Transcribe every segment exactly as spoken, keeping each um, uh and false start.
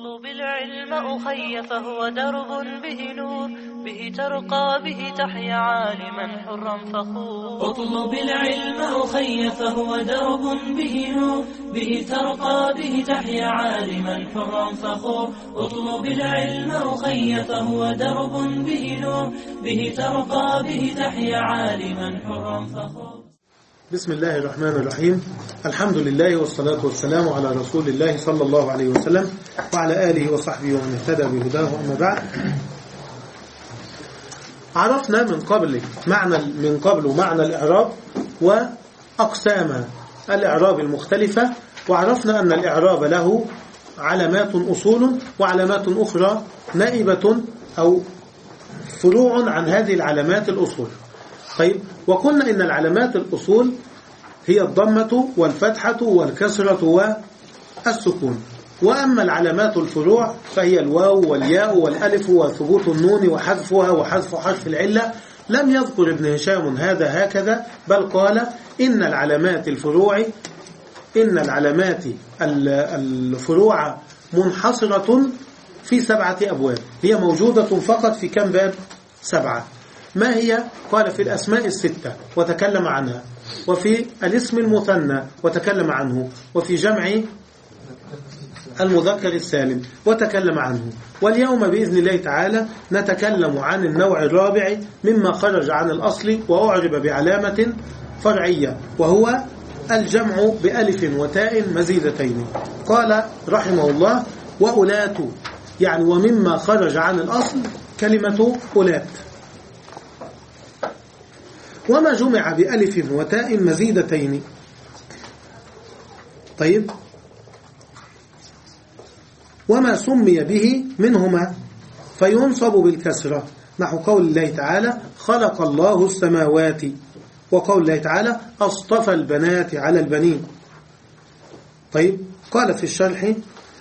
اطلب العلم أخي فهو درب به نور، به ترقى به تحيا عالما حرا فخور. اطلب العلم أخي فهو درب به نور، به ترقى به تحيا عالما حرا فخور. اطلب العلم أخي فهو درب به نور، به ترقى به تحيا عالما حرا فخور. بسم الله الرحمن الرحيم. الحمد لله والصلاة والسلام على رسول الله صلى الله عليه وسلم وعلى آله وصحبه ومن اهتدى بهداه. أما بعد، عرفنا من قبل معنى من قبل معنى الإعراب وأقسام الإعراب المختلفة، وعرفنا أن الإعراب له علامات أصول وعلامات أخرى نائبة أو فروع عن هذه العلامات الأصول. طيب، وقلنا إن العلامات الأصول هي الضمة والفتحة والكسرة والسكون، وأما العلامات الفروع فهي الواو والياء والألف وثبوت النون وحذفها وحذف حرف العلة. لم يذكر ابن هشام هذا هكذا، بل قال إن العلامات الفروع إن العلامات الفروع منحصرة في سبعة أبواب، هي موجودة فقط في كم باب؟ سبعة. ما هي؟ قال في الأسماء الستة وتكلم عنها، وفي الاسم المثنى وتكلم عنه، وفي جمع المذكر السالم وتكلم عنه. واليوم بإذن الله تعالى نتكلم عن النوع الرابع مما خرج عن الأصل وأعرب بعلامة فرعية، وهو الجمع بألف وتاء مزيدتين. قال رحمه الله: وأولات، يعني ومما خرج عن الأصل كلمة أولات. وما جمع بألف وتاء مزيدتين. طيب، وما سمي به منهما فينصب بالكسرة، نحو قول الله تعالى: خلق الله السماوات، وقول الله تعالى: أصطفى البنات على البنين. طيب، قال في الشرح: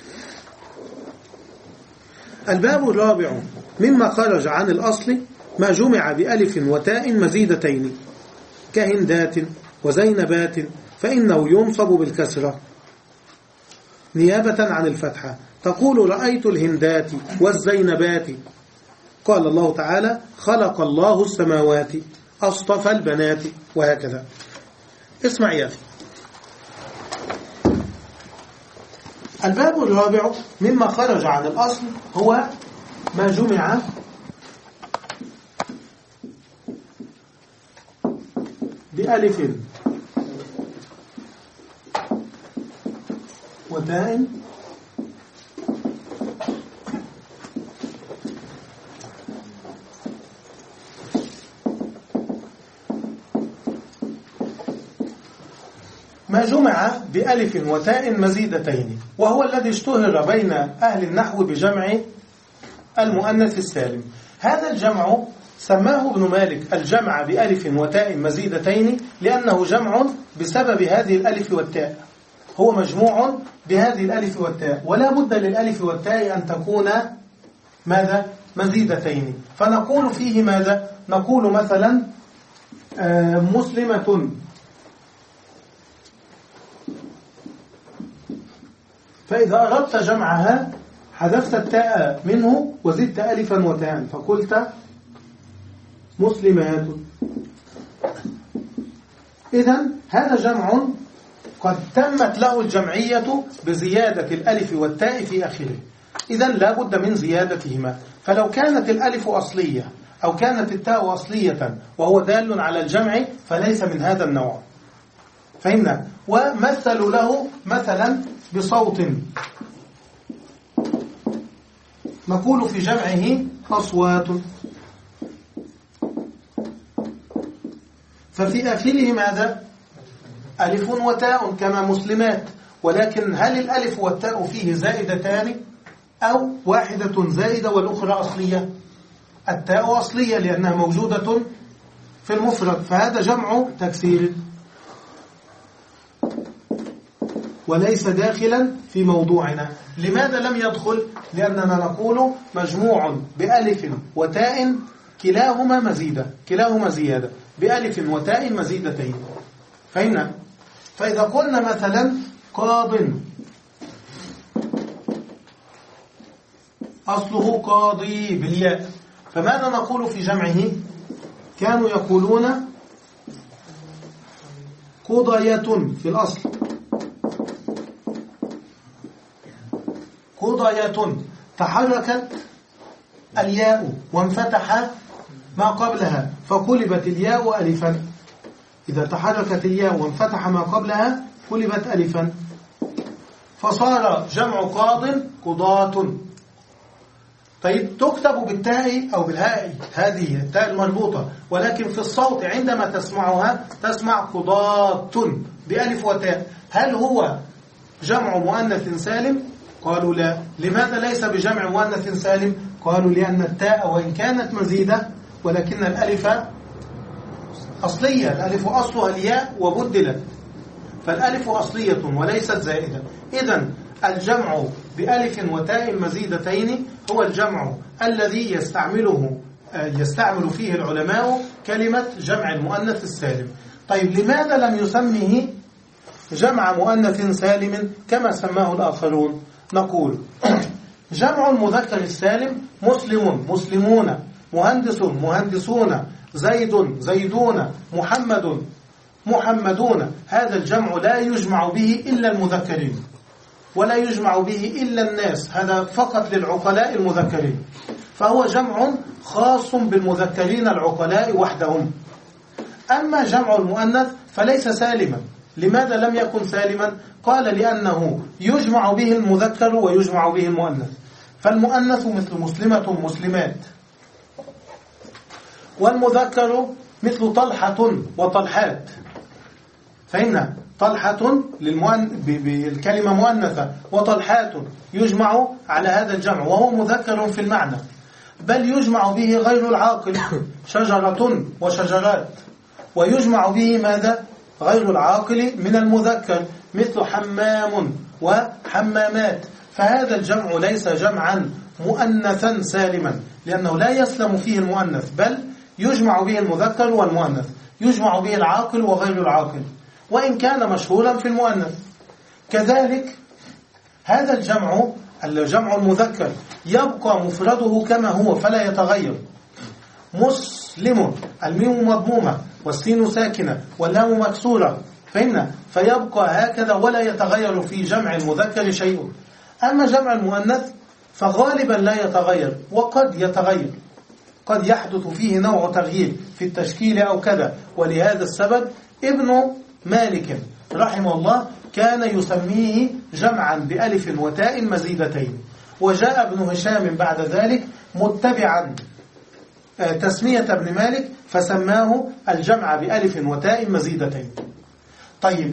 الباب الرابع مما خرج عن الأصل ما جمع بألف وتاء مزيدتين كهندات وزينبات، فإنه ينصب بالكسرة نيابة عن الفتحة. تقول: رأيت الهندات والزينبات. قال الله تعالى: خلق الله السماوات، أصطفى البنات، وهكذا. اسمع يا أخي، الباب الرابع مما خرج عن الأصل هو ما جمع بألف وتاء ما جمع بألف وتاء مزيدتين، وهو الذي اشتهر بين أهل النحو بجمع المؤنث السالم. هذا الجمع سماه ابن مالك الجمع بألف وتاء مزيدتين، لأنه جمع بسبب هذه الألف والتاء، هو مجموع بهذه الألف والتاء، ولا بد للألف والتاء أن تكون ماذا؟ مزيدتين. فنقول فيه ماذا؟ نقول مثلا آه مسلمة، فإذا أردت جمعها حذفت التاء منه وزدت ألفا وتاء فقلت مسلمات. إذن هذا جمع قد تمت له الجمعية بزيادة الألف والتاء في آخره، إذن لا بد من زيادتهما. فلو كانت الألف أصلية أو كانت التاء أصلية وهو دال على الجمع فليس من هذا النوع. فهمنا؟ ومثلوا له مثلا بصوت، نقول في جمعه أصوات، ففي آخره ماذا؟ ألف وتاء كما مسلمات. ولكن هل الألف والتاء فيه زائدتان أو واحدة زائدة والأخرى أصلية؟ التاء أصلية لأنها موجودة في المفرد، فهذا جمع تكسير وليس داخلا في موضوعنا. لماذا لم يدخل؟ لأننا نقول مجموع بألف وتاء كلاهما مزيدة، كلاهما زيادة بألف وتاء مزيدتين. فهمنا؟ فإذا قلنا مثلا قاض، أصله قاضي بالياء. فماذا نقول في جمعه؟ كانوا يقولون قضية في الأصل، قضية، تحركت الياء وانفتح ما قبلها فقلبت الياء ألفا. إذا تحركت الياء وانفتح ما قبلها قلبت ألفا، فصار جمع قاض قضاة. طيب تكتب بالتاء أو بالهاء، هذه التاء المربوطة، ولكن في الصوت عندما تسمعها تسمع قضاة بألف وتاء. هل هو جمع مؤنث سالم؟ قالوا لا. لماذا ليس بجمع مؤنث سالم؟ قالوا لأن التاء وإن كانت مزيدة ولكن الألف أصلية، الألف أصلها الياء وبدلت، فالألف أصلية وليست زائدة. إذن الجمع بألف وتاء مزيدتين هو الجمع الذي يستعمله يستعمل فيه العلماء كلمة جمع المؤنث السالم. طيب لماذا لم يسميه جمع مؤنث سالم كما سماه الآخرون؟ نقول جمع المذكر السالم مسلم مسلمون، مهندس مهندسون، زيد زيدون، محمد محمدون. هذا الجمع لا يجمع به إلا المذكرين ولا يجمع به إلا الناس، هذا فقط للعقلاء المذكرين، فهو جمع خاص بالمذكرين العقلاء وحدهم. أما جمع المؤنث فليس سالما. لماذا لم يكن سالما؟ قال لأنه يجمع به المذكر ويجمع به المؤنث. فالمؤنث مثل مسلمة مسلمات، والمذكر مثل طلحة وطلحات. فإن طلحة بالكلمة مؤنثة وطلحات يجمع على هذا الجمع وهو مذكر في المعنى، بل يجمع به غير العاقل، شجرة وشجرات. ويجمع به ماذا؟ غير العاقل من المذكر مثل حمام وحمامات. فهذا الجمع ليس جمعا مؤنثا سالما، لأنه لا يسلم فيه المؤنث، بل يجمع به المذكر والمؤنث، يجمع به العاقل وغير العاقل، وإن كان مشهورا في المؤنث. كذلك هذا الجمع الجمع المذكر يبقى مفرده كما هو فلا يتغير. مسلم، الميم مضمومة والسين ساكنة واللام مكسورة، فإن فيبقى هكذا ولا يتغير في جمع المذكر شيء. أما جمع المؤنث فغالبا لا يتغير، وقد يتغير، قد يحدث فيه نوع تغيير في التشكيل أو كذا. ولهذا السبب ابن مالك رحمه الله كان يسميه جمعا بألف وتاء مزيدتين، وجاء ابن هشام بعد ذلك متبعا تسمية ابن مالك فسماه الجمع بألف وتاء مزيدتين. طيب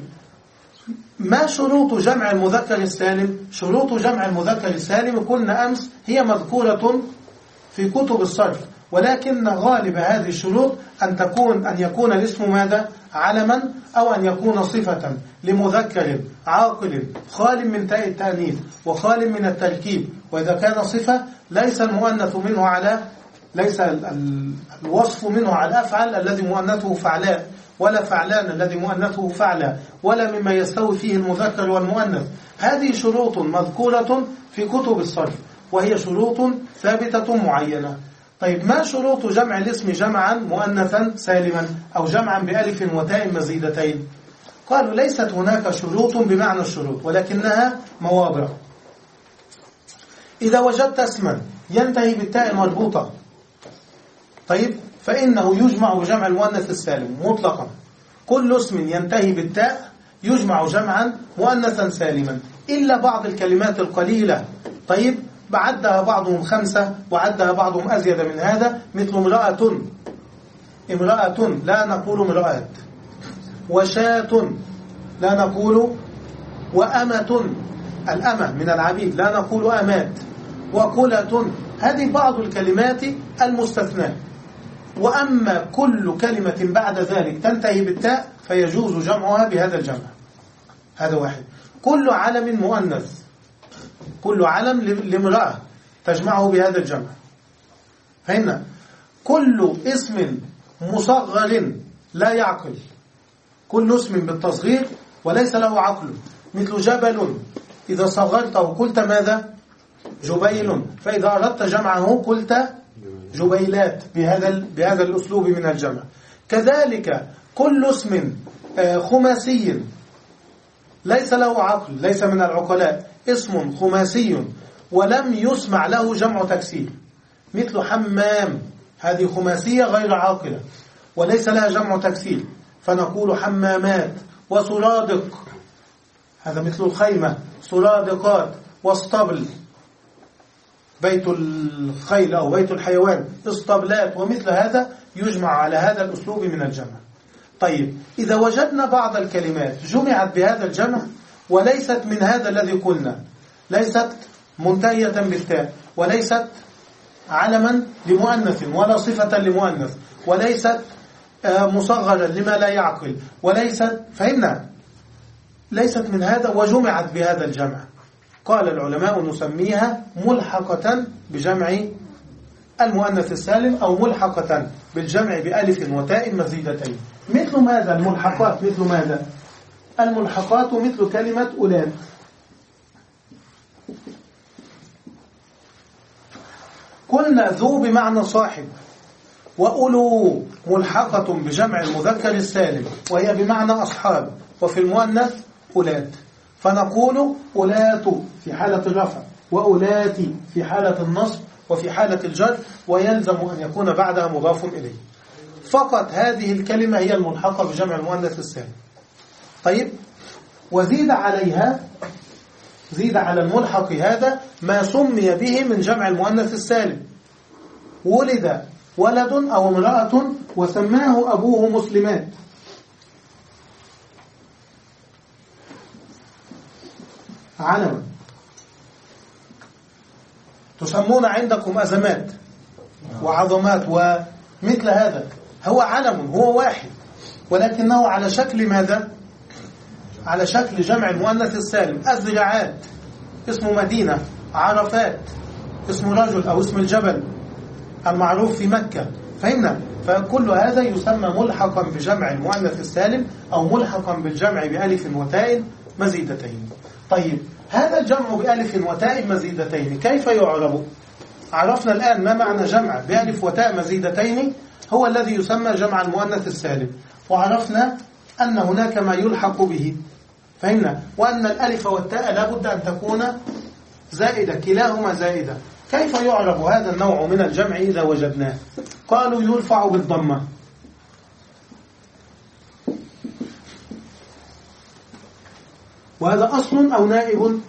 ما شروط جمع المذكر السالم؟ شروط جمع المذكر السالم قلنا أمس هي مذكورة في كتب الصرف، ولكن غالب هذه الشروط أن تكون أن يكون الاسم ماذا؟ علما، أو أن يكون صفة لمذكر عاقل خال من تاء التأنيث وخال من التركيب. وإذا كان صفة ليس المؤنث منه على ليس الوصف منه على أفعل الذي مؤنثه فعلاء، ولا فعلان الذي مؤنثه فعلا، ولا مما يستوي فيه المذكر والمؤنث. هذه شروط مذكورة في كتب الصرف، وهي شروط ثابتة معينة. طيب ما شروط جمع الاسم جمعا مؤنثا سالما أو جمعا بألف وتاء مزيدتين؟ قالوا ليست هناك شروط بمعنى الشروط، ولكنها مواضع. إذا وجدت اسما ينتهي بالتاء المربوطة، طيب فإنه يجمع بجمع المؤنث السالم مطلقا. كل اسم ينتهي بالتاء يجمع جمعا مؤنثا سالما، إلا بعض الكلمات القليلة. طيب بعدها بعضهم خمسة وعدها بعضهم أزيد من هذا، مثل امرأة، امرأة لا نقول امرأات، وشاة لا نقول، وأمة الأمة من العبيد لا نقول أمات، وكلة. هذه بعض الكلمات المستثناة. وأما كل كلمة بعد ذلك تنتهي بالتاء فيجوز جمعها بهذا الجمع. هذا واحد. كل علم مؤنث، كل علم لامرأة تجمعه بهذا الجمع. فهنا كل اسم مصغر لا يعقل، كل اسم بالتصغير وليس له عقل، مثل جبل إذا صغرته قلت ماذا؟ جبيل، فإذا أردت جمعه قلت جبيلات بهذا بهذا الأسلوب من الجمع. كذلك كل اسم خماسي ليس له عقل، ليس من العقلاء، اسم خماسي ولم يسمع له جمع تكسير، مثل حمام، هذه خماسية غير عاقلة وليس لها جمع تكسير، فنقول حمامات. وسرادق، هذا مثل الخيمة، سرادقات. واسطبل، بيت الخيل أو بيت الحيوان، اسطبلات. ومثل هذا يجمع على هذا الأسلوب من الجمع. طيب، إذا وجدنا بعض الكلمات جمعت بهذا الجمع وليست من هذا الذي قلنا، ليست منتهية بالتاء، وليست علما لمؤنث ولا صفة لمؤنث، وليست مصغرا لما لا يعقل، وليست، فهمنا، ليست من هذا وجمعت بهذا الجمع، قال العلماء نسميها ملحقة بجمع المؤنث السالم، أو ملحقة بالجمع بألف وتاء مزيدتين. مثل ماذا الملحقات؟ مثل ماذا الملحقات؟ مثل كلمة أولاد. قلنا ذو بمعنى صاحب، وأولو ملحقة بجمع المذكر السالم وهي بمعنى أصحاب، وفي المؤنث أولاد، فنقول أولات في حالة الرفع، وأولاتي في حالة النصب، وفي حالة الجر، ويلزم أن يكون بعدها مضاف إليه. فقط هذه الكلمة هي الملحقة بجمع المؤنث السالم. طيب، وزيد عليها، زيد على الملحق هذا ما سمي به من جمع المؤنث السالم. ولد ولد أو امرأة وسماه أبوه مسلمات، علما. تسمون عندكم أزمات وعظمات ومثل هذا، هو علم، هو واحد، ولكنه على شكل ماذا؟ على شكل جمع المؤنث السالم. الزراعات اسم مدينة، عرفات اسم رجل أو اسم الجبل المعروف في مكة، فهمنا؟ فكل هذا يسمى ملحقا بجمع المؤنث السالم أو ملحقا بالجمع بألف وتاء مزيدتين. طيب، هذا الجمع بألف وتاء مزيدتين كيف يعرب؟ عرفنا الآن ما معنى جمع بألف وتاء مزيدتين، هو الذي يسمى جمع المؤنث السالم، وعرفنا أن هناك ما يلحق به، فهمنا؟ وأن الألف والتاء لابد أن تكون زائدة، كلاهما زائدة. كيف يعرب هذا النوع من الجمع إذا وجدناه؟ قالوا يرفع بالضمة. وهذا أصل أو نائب؟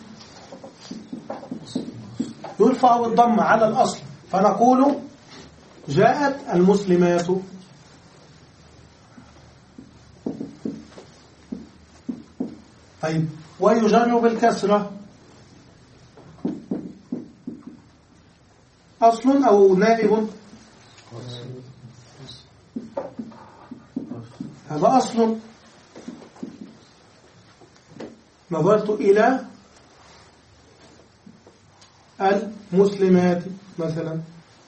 يرفع بالضمة على الأصل، فنقول جاءت المسلمات. طيب، ويجر بالكسرة، أصل أو نائب؟ هذا أصل. نظرت إلى المسلمات مثلا.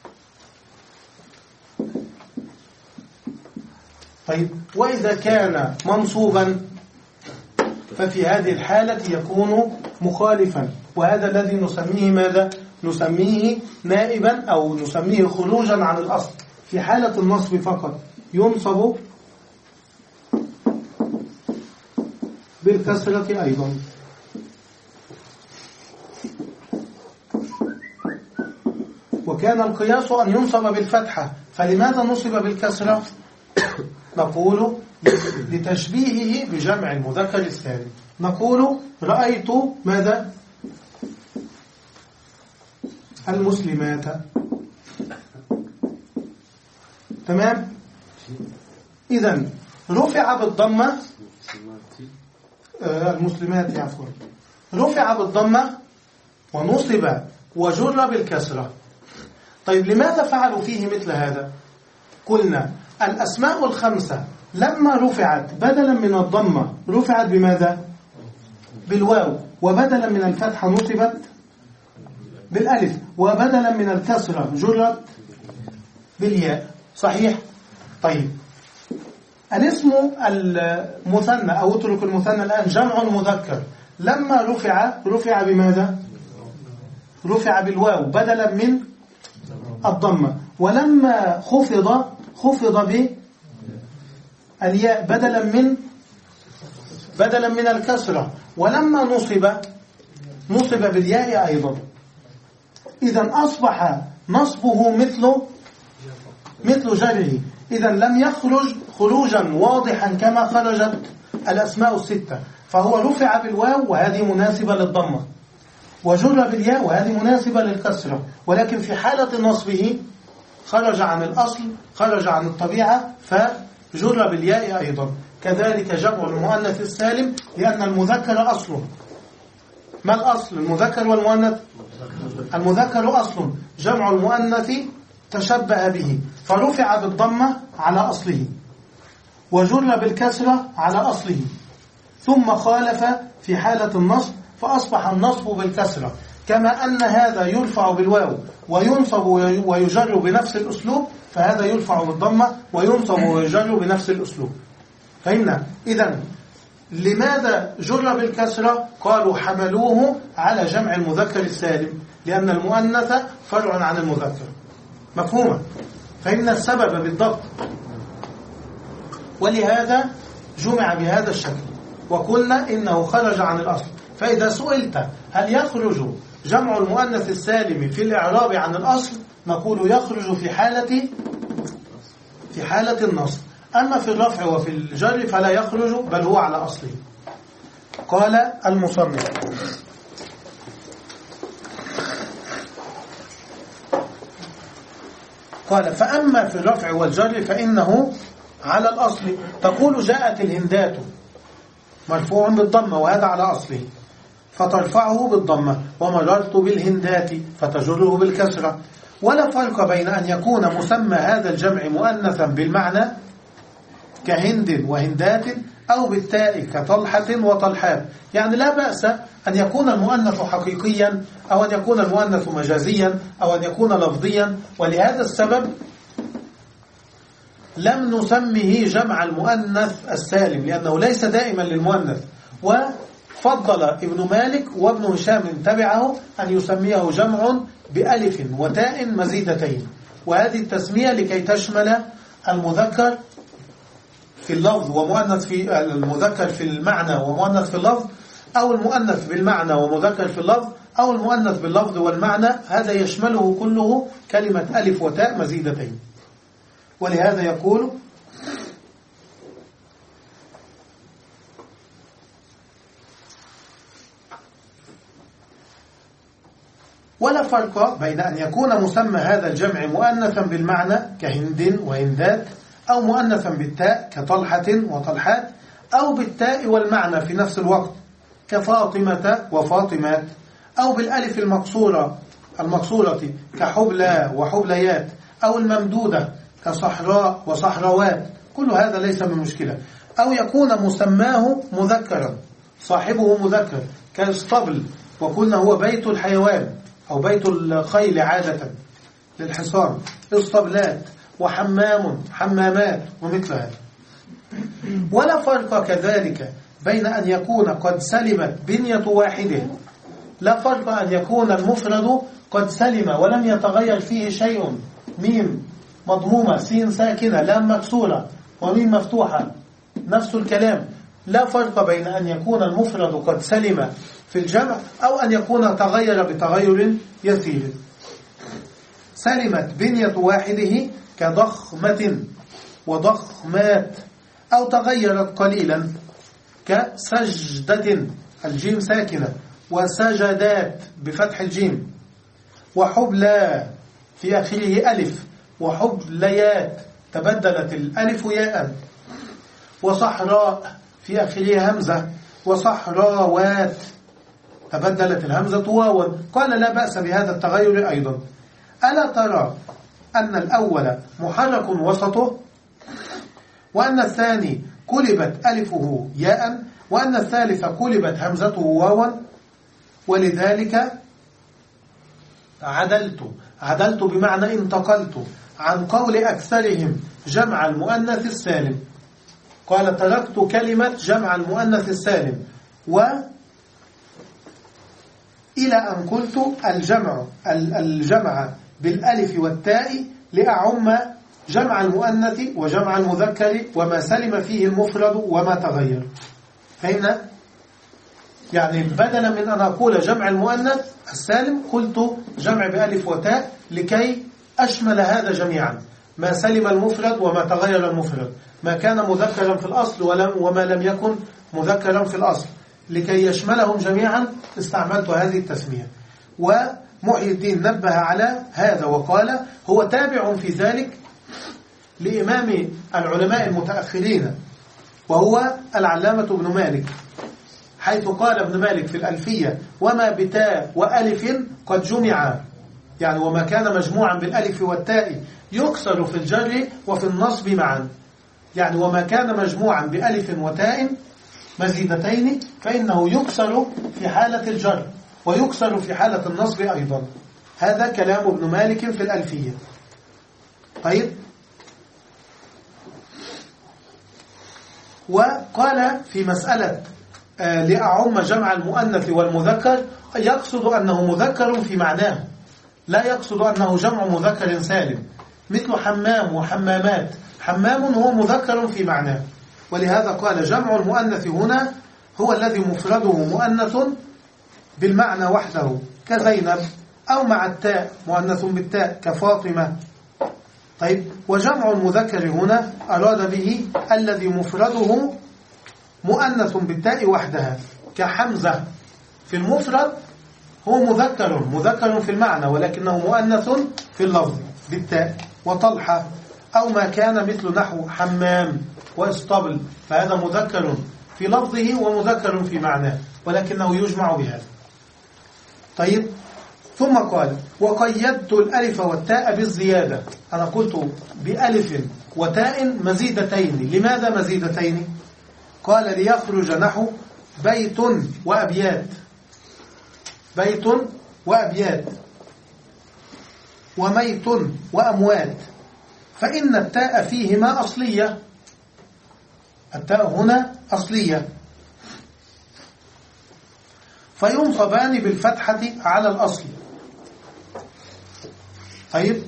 طيب، وإذا كان منصوبا ففي هذه الحالة يكون مخالفا، وهذا الذي نسميه ماذا؟ نسميه نائبا أو نسميه خروجا عن الأصل. في حالة النصب فقط ينصب بالكسرة أيضا. وكان القياس أن ينصب بالفتحة، فلماذا نصب بالكسرة؟ نقول لتشبيهه بجمع المذكر السالم. نقول رأيت ماذا؟ المسلمات. تمام؟ إذن رفع بالضمة، آه المسلمات عفوا، رفع بالضمة ونصب وجر بالكسرة. طيب، لماذا فعلوا فيه مثل هذا؟ قلنا الأسماء الخمسة لما رفعت بدلا من الضمة رفعت بماذا؟ بالواو، وبدلا من الفتحة نصبت بالألف، وبدلا من الكسرة جرت بالياء، صحيح؟ طيب، الاسم المثنى أو اترك المثنى الآن، جمع مذكر، لما رفع رفع بماذا؟ رفع بالواو بدلا من الضمة، ولما خفض خفض بالياء بدلا من بدلا من الكسرة، ولما نصب نصب بالياء أيضا. إذن أصبح نصبه مثل مثل جره، إذن لم يخرج خروجا واضحا كما خرجت الأسماء الستة، فهو رفع بالواو وهذه مناسبة للضمة، وجر بالياء وهذه مناسبة للكسرة، ولكن في حالة نصبه خرج عن الأصل، خرج عن الطبيعة، فجر بالياء أيضا. كذلك جمع المؤنث السالم، لأن المذكر أصل. ما الأصل؟ المذكر والمؤنث. المذكر أصل، جمع المؤنث تشبه به، فرفع بالضمة على أصله، وجر بالكسرة على أصله، ثم خالف في حالة النصب فأصبح النصب بالكسرة، كما أن هذا يرفع بالواو وينصب ويجر بنفس الأسلوب، فهذا يرفع بالضمة وينصب ويجر بنفس الأسلوب. فهمنا؟ إذن لماذا جر بالكسرة؟ قالوا حملوه على جمع المذكر السالم، لأن المؤنث فرع عن المذكر. مفهومة؟ فهمنا السبب بالضبط، ولهذا جمع بهذا الشكل، وقلنا إنه خرج عن الأصل. فإذا سئلت هل يخرج جمع المؤنث السالم في الإعراب عن الأصل، نقول يخرج في حالة في حالة النصب، أما في الرفع وفي الجر فلا يخرج، بل هو على أصله. قال المصنف: قال فأما في الرفع والجر فإنه على الأصل. تقول جاءت الهندات مرفوع بالضمة وهذا على أصله، فترفعه بالضمة، ومررت بالهندات فتجره بالكسرة. ولا فرق بين أن يكون مسمى هذا الجمع مؤنثا بالمعنى كهند وهندات، أو بالتاء كطلحة وطلحات. يعني لا بأس أن يكون المؤنث حقيقيا، أو أن يكون المؤنث مجازيا، أو أن يكون لفظيا. ولهذا السبب لم نسميه جمع المؤنث السالم، لأنه ليس دائما للمؤنث. وفضل ابن مالك وابن هشام تبعه أن يسميه جمع بألف وتاء مزيدتين، وهذه التسمية لكي تشمل المذكر في اللفظ ومؤنث في المذكر في المعنى ومؤنث في اللفظ، أو المؤنث بالمعنى ومذكر في اللفظ، أو المؤنث باللفظ والمعنى. هذا يشمله كله كلمة ألف وتاء مزيدتين. ولهذا يقول: ولا فرق بين أن يكون مسمى هذا الجمع مؤنثا بالمعنى كهند وهندات، أو مؤنثا بالتاء كطلحة وطلحات، أو بالتاء والمعنى في نفس الوقت كفاطمة وفاطمات، أو بالألف المقصورة المقصورة كحبلى وحبليات، أو الممدودة كصحراء وصحراوات. كل هذا ليس من مشكلة. أو يكون مسماه مذكرا، صاحبه مذكر كاسطبل، وقلنا هو بيت الحيوان أو بيت الخيل عادة للحصان، اسطبلات، وحمام حمامات، ومثل هذا. ولا فرق كذلك بين أن يكون قد سلمت بنية واحده، لا فرق أن يكون المفرد قد سلم ولم يتغير فيه شيء، ميم مضمومة، سين ساكنة، لام مكسورة، وميم مفتوحة، نفس الكلام. لا فرق بين أن يكون المفرد قد سلم في الجمع أو أن يكون تغير بتغير يسير. سلمت بنية واحده كضخمة وضخمات، أو تغيرت قليلا كسجدة، الجيم ساكنة، وسجدات بفتح الجيم، وحبلى في آخره ألف، وحبليات تبدلت الألف ياء، وصحراء في آخره همزة، وصحراوات تبدلت الهمزة واوا. قال لا بأس بهذا التغير أيضا. ألا ترى أن الأول محرك وسطه، وأن الثاني قلبت ألفه ياء، وأن الثالث قلبت همزته واوا. ولذلك عدلت عدلت بمعنى انتقلت عن قول أكثرهم جمع المؤنث السالم. قال تركت كلمة جمع المؤنث السالم، وإلى إلى أن قلت الجمع الجمع بالألف والتاء لأعم جمع المؤنث وجمع المذكر وما سلم فيه المفرد وما تغير. فهمنا؟ يعني بدلا من أن أقول جمع المؤنث السالم قلت جمع بألف وتاء لكي أشمل هذا جميعا، ما سلم المفرد وما تغير المفرد، ما كان مذكرا في الأصل ولم وما لم يكن مذكرا في الأصل، لكي يشملهم جميعا استعملت هذه التسمية. ومحيي الدين نبه على هذا وقال هو تابع في ذلك لإمام العلماء المتأخرين وهو العلامة ابن مالك، حيث قال ابن مالك في الألفية وما بتاء وألف قد جمع، يعني وما كان مجموعا بالألف والتاء يكسر في الجر وفي النصب معا، يعني وما كان مجموعا بألف وتاء مزيدتين فإنه يكسر في حالة الجر ويكسر في حالة النصب أيضا. هذا كلام ابن مالك في الألفية. طيب، وقال في مسألة آه لأعم جمع المؤنث والمذكر يقصد أنه مذكر في معناه، لا يقصد أنه جمع مذكر سالم، مثل حمام وحمامات. حمام هو مذكر في معناه، ولهذا قال جمع المؤنث هنا هو الذي مفرده مؤنث بالمعنى وحده كزينب، أو مع التاء مؤنث بالتاء كفاطمة. طيب، وجمع المذكر هنا أراد به الذي مفرده مؤنث بالتاء وحدها كحمزة، في المفرد هو مذكر مذكر في المعنى ولكنه مؤنث في اللفظ بالتاء. وطلحة أو ما كان مثل نحو حمام وإسطبل، فهذا مذكر في لفظه ومذكر في معناه ولكنه يجمع بهذا. طيب، ثم قال وقيدت الألف والتاء بالزيادة، أنا قلت بألف وتاء مزيدتين. لماذا مزيدتين؟ قال ليخرج نحو بيت وأبيات، بيت وأبيات، وميت وأموات، فإن التاء فيهما أصلية، التاء هنا أصلية، فينصبان بالفتحة على الأصل. طيب،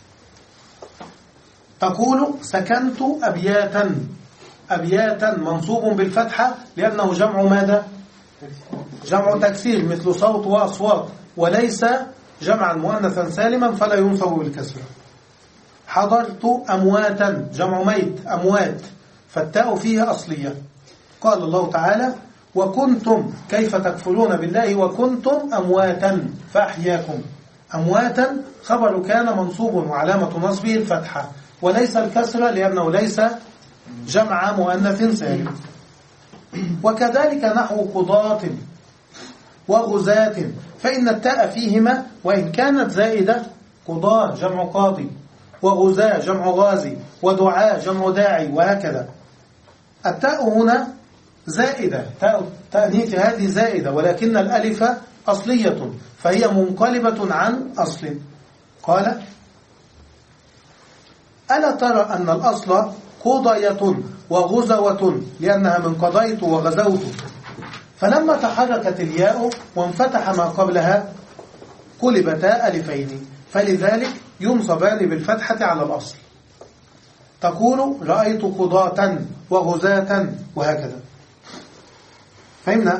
تقول سكنت أبياتا، أبياتا منصوب بالفتحة لأنه جمع ماذا؟ جمع تكسير مثل صوت وأصوات، وليس جمعا مؤنثا سالما فلا ينصب بالكسر. حضرت أمواتا، جمع ميت أموات، فالتاء فيها أصلية. قال الله تعالى وكنتم كيف تكفرون بالله وكنتم أمواتا فأحياكم. أمواتا خبر كان منصوب وعلامة نصبه الفتحة وليس الكسر لأنه ليس جمع مؤنث سالم. وكذلك نحو قضاة وغزاة، فإن التاء فيهما وإن كانت زائدة، قضاة جمع قاضي، وغزاة جمع غازي، ودعاء جمع داعي، وهكذا. التاء هنا زائدة، تاء تأنيث هذه زائدة، ولكن الألف أصلية فهي منقلبة عن أصل. قال ألا ترى أن الأصل قضية وغزوة لأنها من قضيت وغزوت، فلما تحركت الياء وانفتح ما قبلها قلبتا ألفين، فلذلك ينصبان بالفتحة على الأصل. تقول رأيت قضاة وغزاة وهكذا. فهمنا؟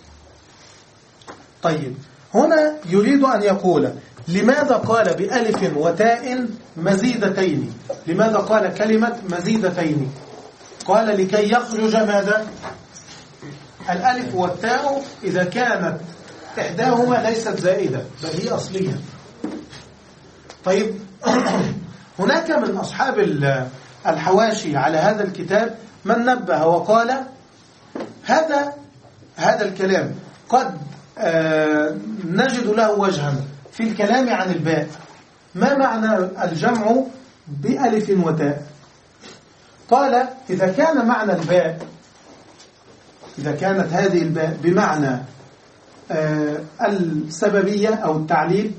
طيب، هنا يريد أن يقول لماذا قال بألف وتاء مزيدتين؟ لماذا قال كلمة مزيدتين؟ قال لكي يخرج ماذا؟ الألف والتاء إذا كانت إحداهما ليست زائدة بل هي أصلية. طيب، هناك من أصحاب الحواشي على هذا الكتاب من نبه وقال هذا هذا الكلام قد آه نجد له وجها في الكلام عن الباء. ما معنى الجمع بألف وتاء؟ قال إذا كان معنى الباء، إذا كانت هذه الباء بمعنى آه السببية أو التعليل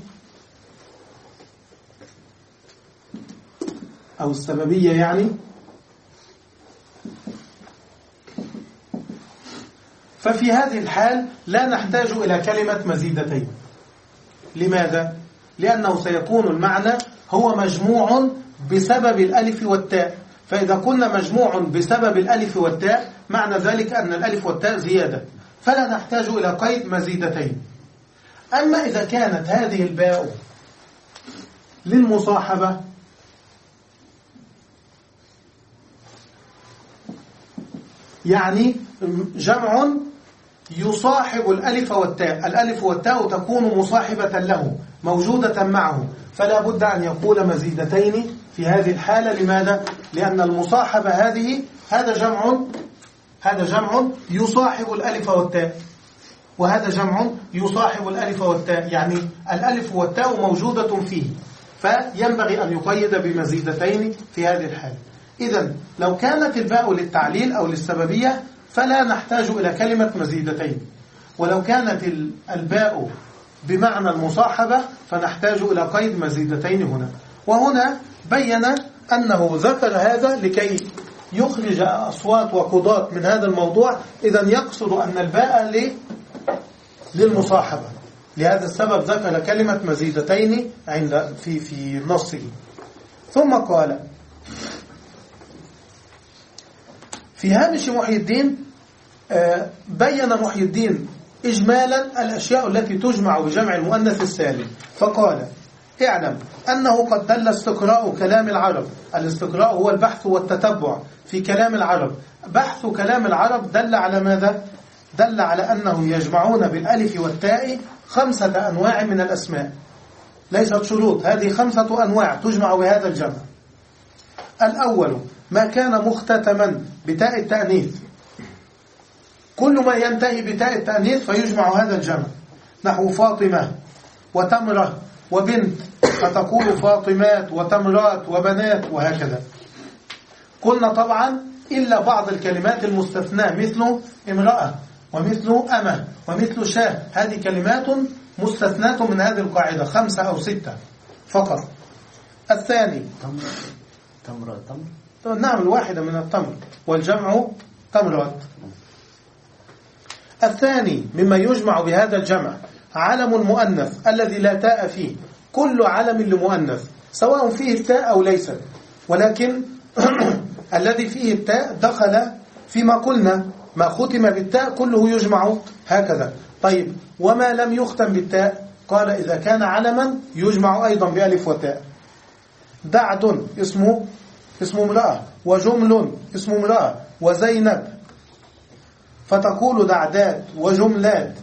أو السببية، يعني ففي هذه الحال لا نحتاج إلى كلمة مزيدتين، لماذا؟ لأنه سيكون المعنى هو مجموع بسبب الألف والتاء، فإذا كنا مجموع بسبب الألف والتاء معنى ذلك أن الألف والتاء زيادة، فلا نحتاج إلى قيد مزيدتين. أما إذا كانت هذه الباء للمصاحبة يعني جمع يصاحب الألف والتاء، الألف والتاء تكون مصاحبة له موجودة معه، فلا بد أن يقول مزيدتين في هذه الحالة. لماذا؟ لأن المصاحبة هذه هذا جمع هذا جمع يصاحب الألف والتاء، وهذا جمع يصاحب الألف والتاء، يعني الألف والتاء موجودة فيه، فينبغي أن يقيد بمزيدتين في هذه الحالة. إذن لو كانت الباء للتعليل أو للسببية فلا نحتاج إلى كلمة مزيدتين، ولو كانت الباء بمعنى المصاحبة فنحتاج إلى قيد مزيدتين هنا. وهنا بين أنه ذكر هذا لكي يخرج أصوات وقضات من هذا الموضوع. إذن يقصد أن الباء للمصاحبة، لهذا السبب ذكر كلمة مزيدتين عند في في نصه. ثم قال في هامش محي الدين، بين محي الدين إجمالا الأشياء التي تجمع بجمع المؤنث السالم، فقال: اعلم أنه قد دل استقراء كلام العرب، الاستقراء هو البحث والتتبع في كلام العرب، بحث كلام العرب دل على ماذا؟ دل على أنهم يجمعون بالألف والتاء خمسة أنواع من الأسماء، ليست شروط، هذه خمسة أنواع تجمع بهذا الجمع. الأول ما كان مختتما بتاء التأنيث، كل ما ينتهي بتاء التأنيث فيجمع هذا الجمع، نحو فاطمة وتمرة وبنت، فتقول فاطمات وتمرات وبنات وهكذا. قلنا طبعا إلا بعض الكلمات المستثناة مثل امرأة ومثل أمة ومثل شاه، هذه كلمات مستثناة من هذه القاعدة، خمسة أو ستة فقط. الثاني تمرة تمر نعم الواحدة من التمر والجمع تمرات. الثاني مما يجمع بهذا الجمع علم المؤنث الذي لا تاء فيه، كل علم لمؤنث سواء فيه التاء أو ليس، ولكن الذي فيه التاء دخل فيما قلنا، ما ختم بالتاء كله يجمع هكذا. طيب وما لم يختم بالتاء؟ قال إذا كان علما يجمع أيضا بألف وتاء. دعد اسمه اسم امرأة، وجمل اسم امرأة، وزينب، فتقول دعدات وجملات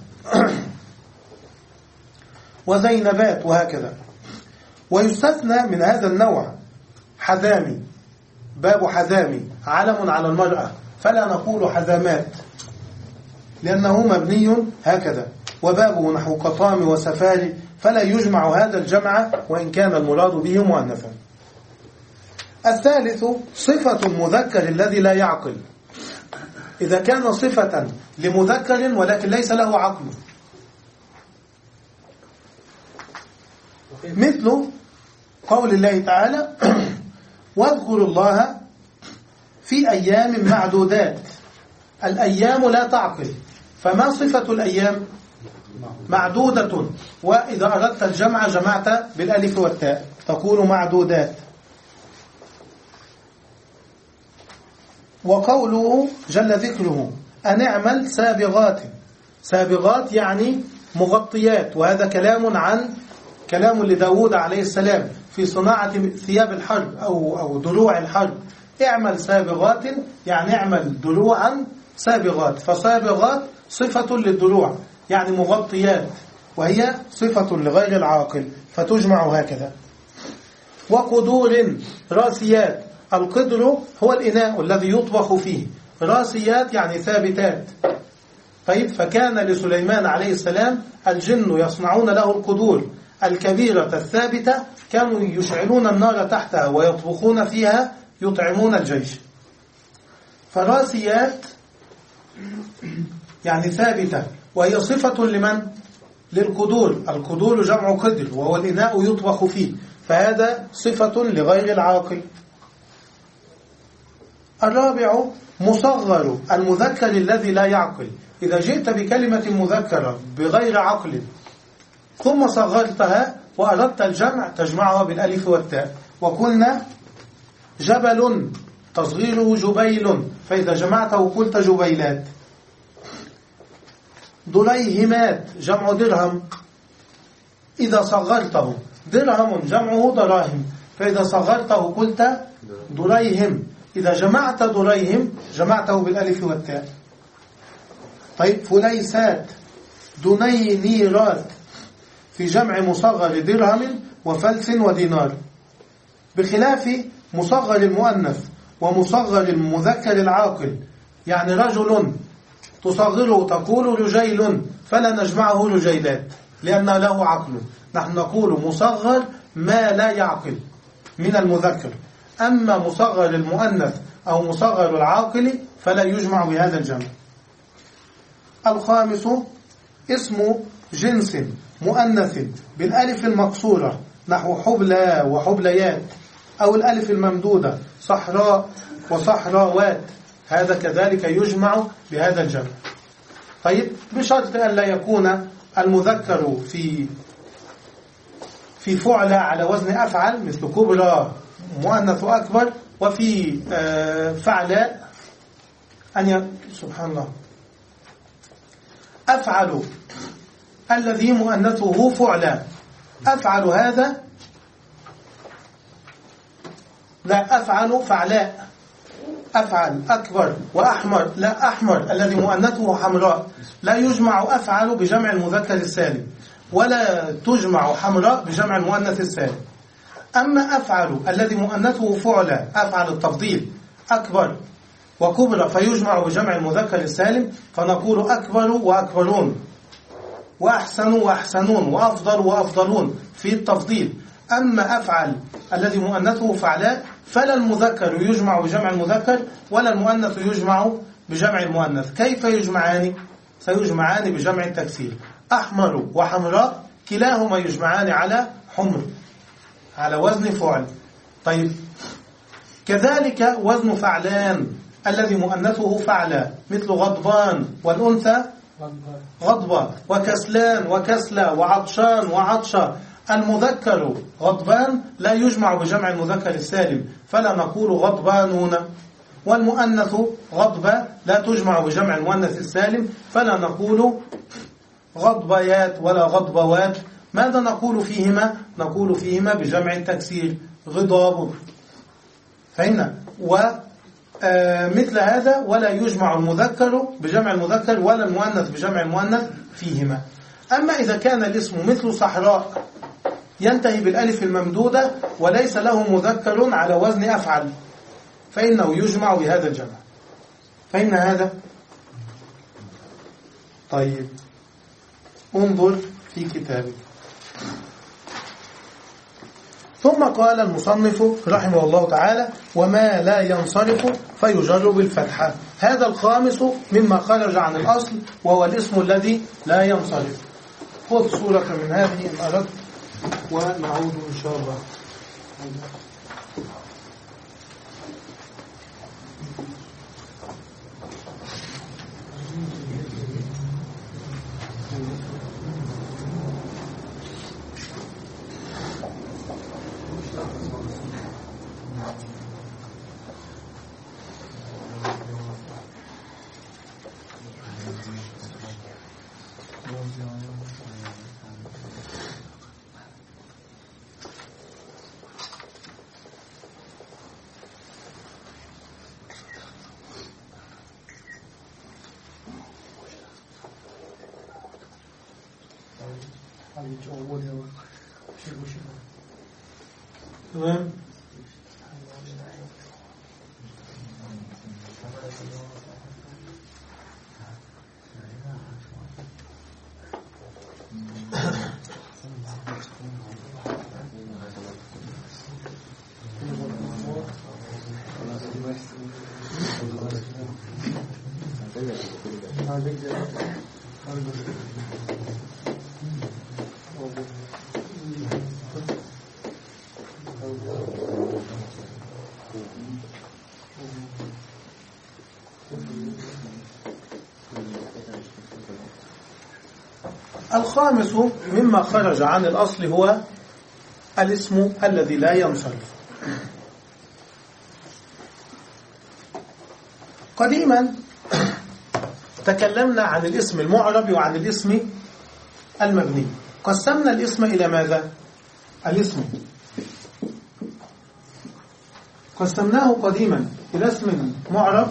وزينبات وهكذا. ويستثنى من هذا النوع حذامي، باب حذامي علم على المرأة، فلا نقول حذامات لأنه مبني هكذا، وبابه نحو قطام وسفاري، فلا يجمع هذا الجمع وإن كان المراد به مؤنثا. الثالث صفة المذكر الذي لا يعقل، إذا كان صفة لمذكر ولكن ليس له عقل، مثل قول الله تعالى: واذكروا الله في أيام معدودات. الأيام لا تعقل، فما صفة الأيام؟ معدودة، وإذا أردت الجمع جمعت بالألف والتاء تقول معدودات. وقوله جل ذكره: أن اعمل سابغات، سابغات يعني مغطيات، وهذا كلام عن كلام لداود عليه السلام في صناعة ثياب الحرب أو, أو دروع الحرب. اعمل سابغات يعني اعمل دروعا سابغات، فسابغات صفة للدروع يعني مغطيات، وهي صفة لغير العاقل فتجمع هكذا. وقدور راسيات، القدر هو الإناء الذي يطبخ فيه، راسيات يعني ثابتات. طيب فكان لسليمان عليه السلام الجن يصنعون له القدور الكبيرة الثابتة، كانوا يشعلون النار تحتها ويطبخون فيها يطعمون الجيش. فراسيات يعني ثابتة، وهي صفة لمن؟ للقدور، القدور جمع قدر وهو الإناء يطبخ فيه، فهذا صفة لغير العاقل. الرابع مصغر المذكر الذي لا يعقل، إذا جئت بكلمة مذكرة بغير عقل ثم صغرتها وأردت الجمع تجمعها بالألف والتاء. وقلنا جبل تصغيره جبيل، فإذا جمعته قلت جبيلات. دريهمات جمع درهم، إذا صغرته درهم جمعه دراهم، فإذا صغرته قلت دريهم. إذا جمعت دريهم جمعته بالألف والتاء. طيب فليسات دنينيرات في جمع مصغر درهم وفلس ودينار، بخلاف مصغر المؤنث ومصغر المذكر العاقل. يعني رجل تصغره تقول رجيل، فلا نجمعه رجيلات لأن له عقل. نحن نقول مصغر ما لا يعقل من المذكر، أما مصغر المؤنث أو مصغر العاقل فلا يجمع بهذا الجمع. الخامس اسم جنس مؤنث بالألف المقصورة نحو حبلى وحبليات، أو الألف الممدودة صحراء وصحراوات، هذا كذلك يجمع بهذا الجمع. طيب بشرط أن لا يكون المذكر في في فعلى على وزن أفعل مثل كبرى مؤنث أكبر، وفي فعلاء أن ي... سبحان الله أفعل الذي مؤنثه فعلى، أفعل هذا لا أفعل فعلاء، أفعل أكبر وأحمر لا أحمر الذي مؤنثه حمراء، لا يجمع أفعل بجمع المذكر السالم، ولا تجمع حمراء بجمع المؤنث السالم. أما أفعل الذي مؤنثه فعلى، أفعل التفضيل أكبر وكبرى، فيجمع بجمع المذكر السالم، فنقول أكبر وأكبرون وأحسن وأحسنون وأفضل وأفضلون في التفضيل. أما أفعل الذي مؤنثه فعلاء فلا المذكر يجمع بجمع المذكر ولا المؤنث يجمع بجمع المؤنث. كيف يجمعان؟ سيجمعان بجمع التكسير. أحمر وحمراء كلاهما يجمعان على حمر على وزن فعل. طيب كذلك وزن فعلان الذي مؤنثه فعلا مثل غضبان والأنثى غضبة، وكسلان وكسلة وعطشان وعطشة. المذكر غضبان لا يجمع بجمع المذكر السالم فلا نقول غضبانون، والمؤنث غضبة لا تجمع بجمع المؤنث السالم فلا نقول غضبيات ولا غضبوات. ماذا نقول فيهما؟ نقول فيهما بجمع التكسير غضاب. فهمنا؟ ومثل هذا ولا يجمع المذكر بجمع المذكر ولا المؤنث بجمع المؤنث فيهما. أما إذا كان الاسم مثل صحراء ينتهي بالألف الممدودة وليس له مذكر على وزن أفعل فإنه يجمع بهذا الجمع. فهمنا هذا؟ طيب انظر في كتابك. ثم قال المصنف رحمه الله تعالى: وما لا ينصرف فيجر بالفتحة. هذا الخامس مما خرج عن الأصل وهو الاسم الذي لا ينصرف. خذ صورة من هذه إن أردت ونعود إن شاء الله. تمام. الخامس مما خرج عن الأصل هو الاسم الذي لا ينصرف. قديما تكلمنا عن الاسم المعرب وعن الاسم المبني. قسمنا الاسم إلى ماذا؟ الاسم قسمناه قديما إلى اسم معرب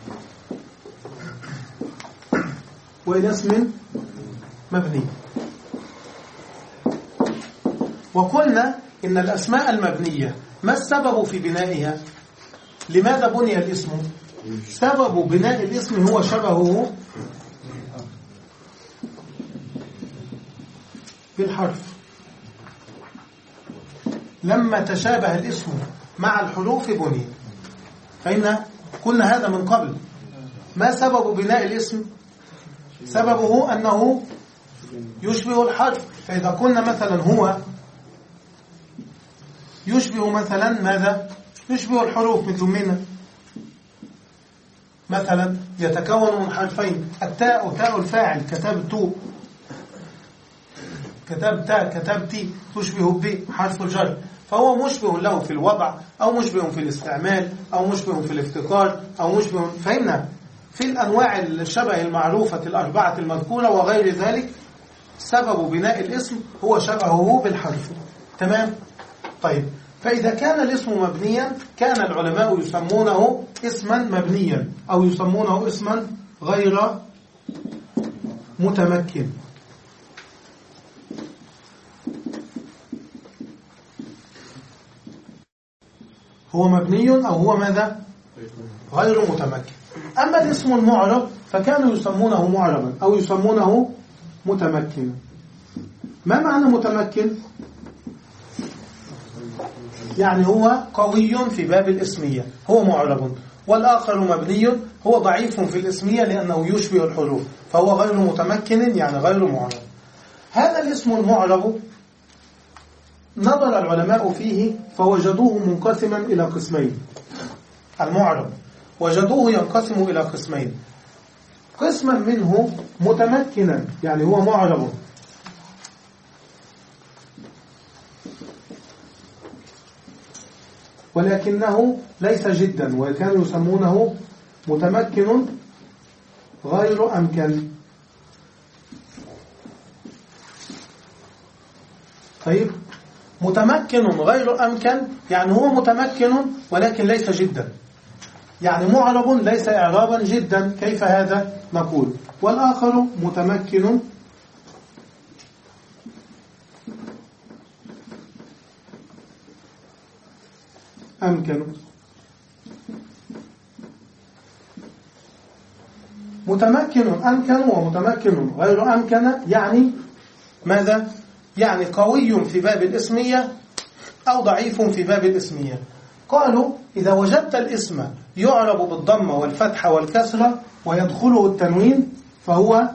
وإلى اسم مبني. وقلنا إن الأسماء المبنية ما السبب في بنائها؟ لماذا بني الاسم؟ سبب بناء الاسم هو شبهه بالحرف. لما تشابه الاسم مع الحروف بني. فإن قلنا هذا من قبل. ما سبب بناء الاسم؟ سببه أنه يشبه الحرف. فإذا قلنا مثلا هو يشبه مثلا ماذا؟ يشبه الحروف مثل من مثلا يتكون من حرفين. التاء تاء الفاعل كتبت، كتبت كتبتي تشبه ب حرف الجر، فهو مشبه له في الوضع أو مشبه في الاستعمال أو مشبه في الافتقار أو مشبه. فهمنا في الأنواع الشبه المعروفة الأربعة المذكورة وغير ذلك. سبب بناء الاسم هو شبهه بالحرف. تمام؟ طيب، فإذا كان الاسم مبنيا كان العلماء يسمونه اسما مبنيا أو يسمونه اسما غير متمكن. هو مبني أو هو ماذا؟ غير متمكن. أما الاسم المعرب فكانوا يسمونه معربا أو يسمونه متمكنا. ما معنى متمكن؟ يعني هو قوي في باب الاسمية، هو معرب. والآخر مبني، هو ضعيف في الاسمية لأنه يشبه الحروف، فهو غير متمكن يعني غير معرب. هذا الاسم المعرب نظر العلماء فيه فوجدوه منقسما إلى قسمين. المعرب وجدوه ينقسم إلى قسمين. قسما منه متمكنا يعني هو معرب، ولكنه ليس جدا، وكانوا يسمونه متمكن غير أمكن. طيب، متمكن غير أمكن يعني هو متمكن ولكن ليس جدا، يعني معرب ليس إعرابا جدا. كيف هذا؟ نقول والآخر متمكن أمكن. متمكن أمكن ومتمكن غير أمكن يعني ماذا؟ يعني قوي في باب الاسمية أو ضعيف في باب الاسمية. قالوا إذا وجدت الاسم يعرب بالضمة والفتحة والكسرة ويدخله التنوين فهو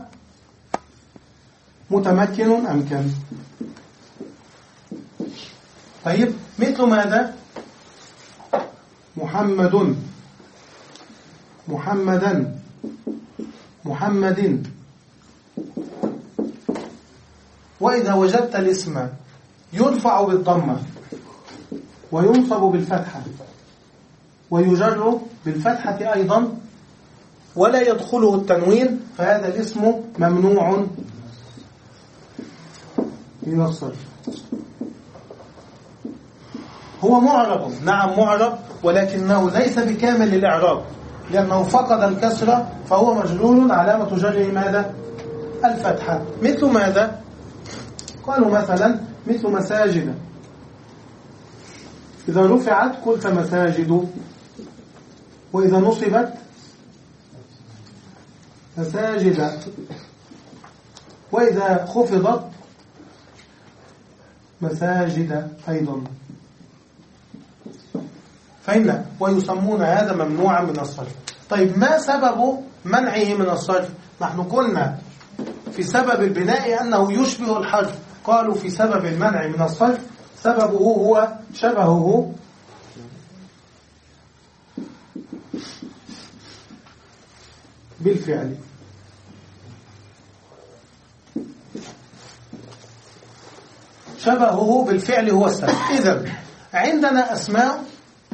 متمكن أمكن. طيب، مثل ماذا؟ محمد، محمدا، محمد. وإذا وجدت الاسم يرفع بالضمة وينصب بالفتحة ويجر بالفتحة أيضا ولا يدخله التنوين فهذا الاسم ممنوع من الصرف. هو معرب، نعم معرب، ولكنه ليس بكامل الإعراب لأنه فقد الكسرة فهو مجرور علامة جره ماذا؟ الفتحة. مثل ماذا؟ قالوا مثلا مثل مساجد، إذا رفعت قلت مساجد، وإذا نصبت مساجد، وإذا خفضت مساجد أيضا. فإن ويسمون هذا ممنوعا من الصرف. طيب، ما سبب منعه من الصرف؟ نحن قلنا في سبب البناء أنه يشبه الحرف. قالوا في سبب المنع من الصرف سببه هو شبهه بالفعل. شبهه بالفعل هو السبب. إذن عندنا أسماء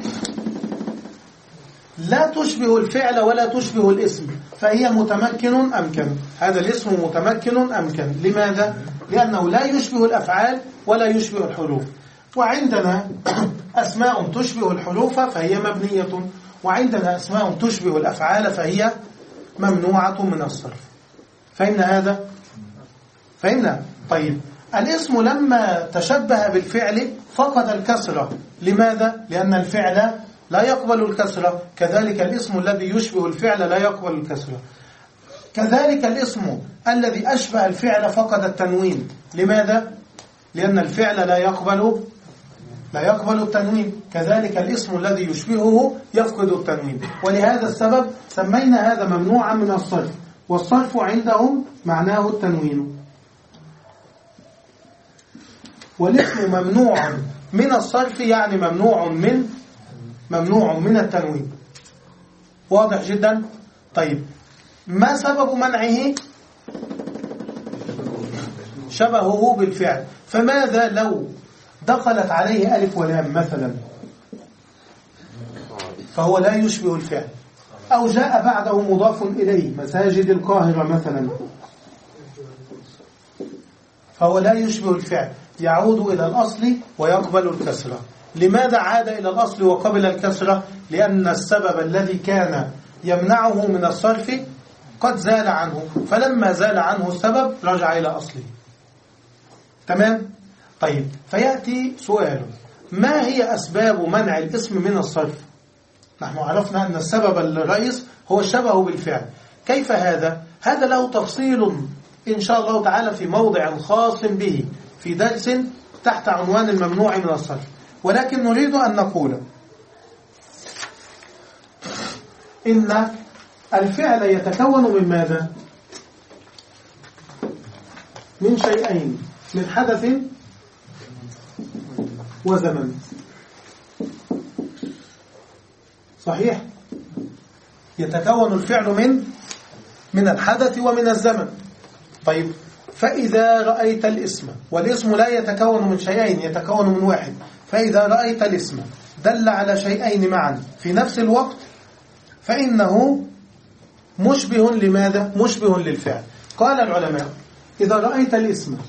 لا تشبه الفعل ولا تشبه الاسم، فهي متمكن أمكن. هذا الاسم متمكن أمكن. لماذا؟ لأنه لا يشبه الأفعال ولا يشبه الحروف. وعندنا أسماء تشبه الحروف فهي مبنية، وعندنا أسماء تشبه الأفعال فهي ممنوعة من الصرف. فإن هذا فإن طيب الاسم لما تشبه بالفعل فقد الكسرة. لماذا؟ لأن الفعل لا يقبل الكسرة. كذلك الاسم الذي يشبه الفعل لا يقبل الكسرة. كذلك الاسم الذي أشبه الفعل فقد التنوين. لماذا؟ لأن الفعل لا يقبل لا يقبل التنوين. كذلك الاسم الذي يشبهه يفقد التنوين. ولهذا السبب سمينا هذا ممنوعا من الصرف، والصرف عندهم معناه التنوين. والاسم ممنوع من الصرف يعني ممنوع من ممنوع من التنوين. واضح جدا. طيب ما سبب منعه؟ شبهه بالفعل. فماذا لو دخلت عليه ألف ولام مثلا؟ فهو لا يشبه الفعل. أو جاء بعده مضاف إليه، مساجد القاهرة مثلا، فهو لا يشبه الفعل، يعود إلى الأصل ويقبل الكسرة. لماذا عاد إلى الأصل وقبل الكسرة؟ لأن السبب الذي كان يمنعه من الصرف قد زال عنه، فلما زال عنه السبب رجع إلى أصله. تمام؟ طيب فيأتي سؤال: ما هي أسباب منع الاسم من الصرف؟ نحن عرفنا أن السبب الرئيس هو الشبه بالفعل. كيف هذا؟ هذا له تفصيل إن شاء الله تعالى في موضع خاص به في درس تحت عنوان الممنوع من الصرف. ولكن نريد أن نقول إن الفعل يتكون من ماذا؟ من شيئين: من حدث وزمن. صحيح؟ يتكون الفعل من من الحدث ومن الزمن. طيب فإذا رأيت الاسم، والاسم لا يتكون من شيئين، يتكون من واحد. فإذا رأيت الاسم دل على شيئين معا في نفس الوقت فإنه مشبه لماذا؟ مشبه للفعل. قال العلماء: إذا رأيت الاسم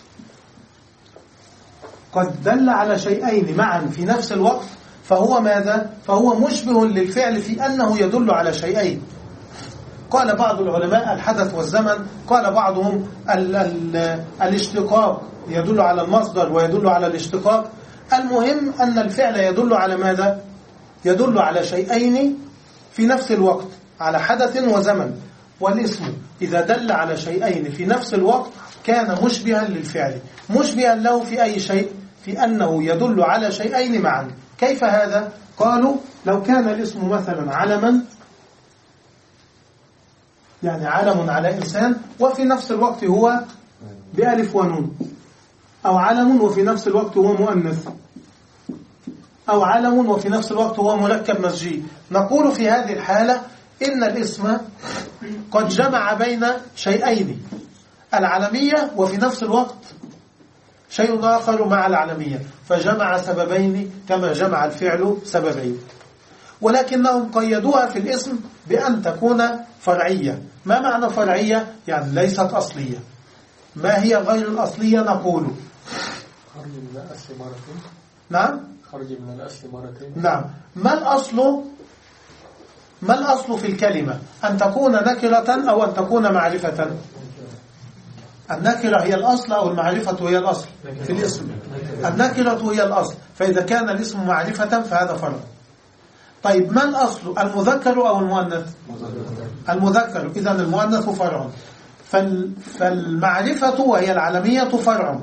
قد دل على شيئين معا في نفس الوقت فهو ماذا؟ فهو مشبه للفعل في أنه يدل على شيئين. قال بعض العلماء الحدث والزمن، قال بعضهم ال ال الاشتقاق يدل على المصدر ويدل على الاشتقاق. المهم أن الفعل يدل على ماذا؟ يدل على شيئين في نفس الوقت، على حدث وزمن. والاسم إذا دل على شيئين في نفس الوقت كان مشبها للفعل. مشبها له في أي شيء؟ في أنه يدل على شيئين معا. كيف هذا؟ قالوا: لو كان الاسم مثلا علما، يعني علم على إنسان وفي نفس الوقت هو بألف ونون، أو علم وفي نفس الوقت هو مؤنث، أو علم وفي نفس الوقت هو مركب مسجي، نقول في هذه الحالة إن الاسم قد جمع بين شيئين: العلمية وفي نفس الوقت شيء آخر مع العلمية، فجمع سببين كما جمع الفعل سببين. ولكنهم قيدوها في الاسم بأن تكون فرعية. ما معنى فرعية؟ يعني ليست أصلية. ما هي غير الأصلية؟ نقول خرج من الأصل مرتين. نعم، خرج من الأصل مرتين. نعم. ما الأصل؟ ما الأصل في الكلمة؟ أن تكون نكرة أو أن تكون معرفة؟ النكرة هي الأصل أو المعرفة هي الأصل في الاسم؟ النكرة هي الأصل. فإذا كان الاسم معرفة فهذا فرع. طيب ما الأصل؟ المذكر أو المؤنث؟ المذكر. إذن المؤنث فرع. فالمعرفة وهي العلمية فرع،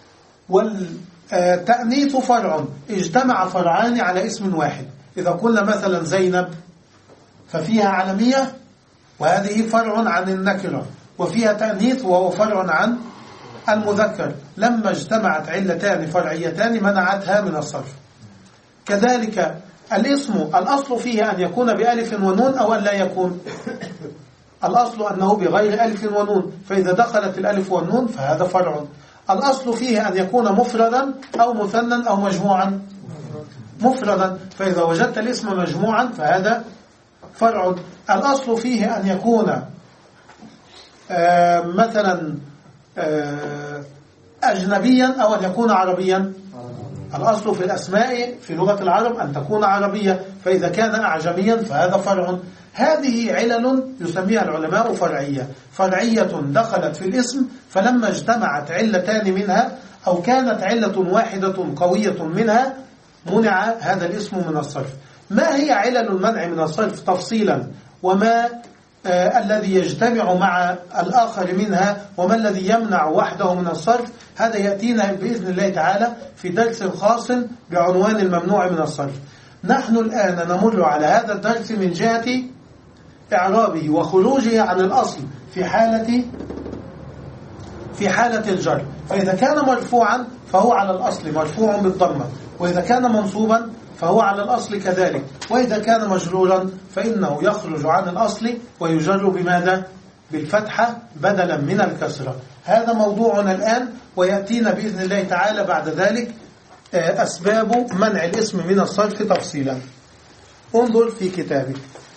والتأنيث فرع. اجتمع فرعان على اسم واحد. إذا قلنا مثلا زينب ففيها علمية وهذه فرع عن النكرة، وفيها تأنيث وهو فرع عن المذكر. لما اجتمعت علتان فرعيتان منعتها من الصرف. كذلك الاسم الأصل فيه أن يكون بألف ونون أو أن لا يكون. الأصل أنه بغير ألف ونون، فإذا دخلت الألف والنون فهذا فرع. الأصل فيه أن يكون مفردا أو مثنى أو مجموعا. مفردا، فإذا وجدت الاسم مجموعا فهذا فرع. الأصل فيه أن يكون آه مثلا آه أجنبيا أو أن يكون عربيا. الأصل في الأسماء في لغة العرب أن تكون عربية، فإذا كان أعجميا فهذا فرع. هذه علل يسميها العلماء فرعية. فرعية دخلت في الاسم، فلما اجتمعت علتان منها أو كانت علة واحدة قوية منها منع هذا الاسم من الصرف. ما هي علل المنع من الصرف تفصيلا، وما آه الذي يجتمع مع الآخر منها، وما الذي يمنع وحده من الصرف؟ هذا يأتينا بإذن الله تعالى في درس خاص بعنوان الممنوع من الصرف. نحن الآن نمر على هذا الدرس من جهة إعرابه وخروجه عن الأصل في حالة في حالة الجر. فإذا كان مرفوعا فهو على الأصل مرفوع بالضمة، وإذا كان منصوبا فهو على الأصل كذلك، وإذا كان مجرورا فإنه يخرج عن الأصل ويجر بماذا؟ بالفتحة بدلا من الكسرة. هذا موضوعنا الآن، ويأتينا بإذن الله تعالى بعد ذلك أسباب منع الاسم من الصرف تفصيلا. انظر في كتابك.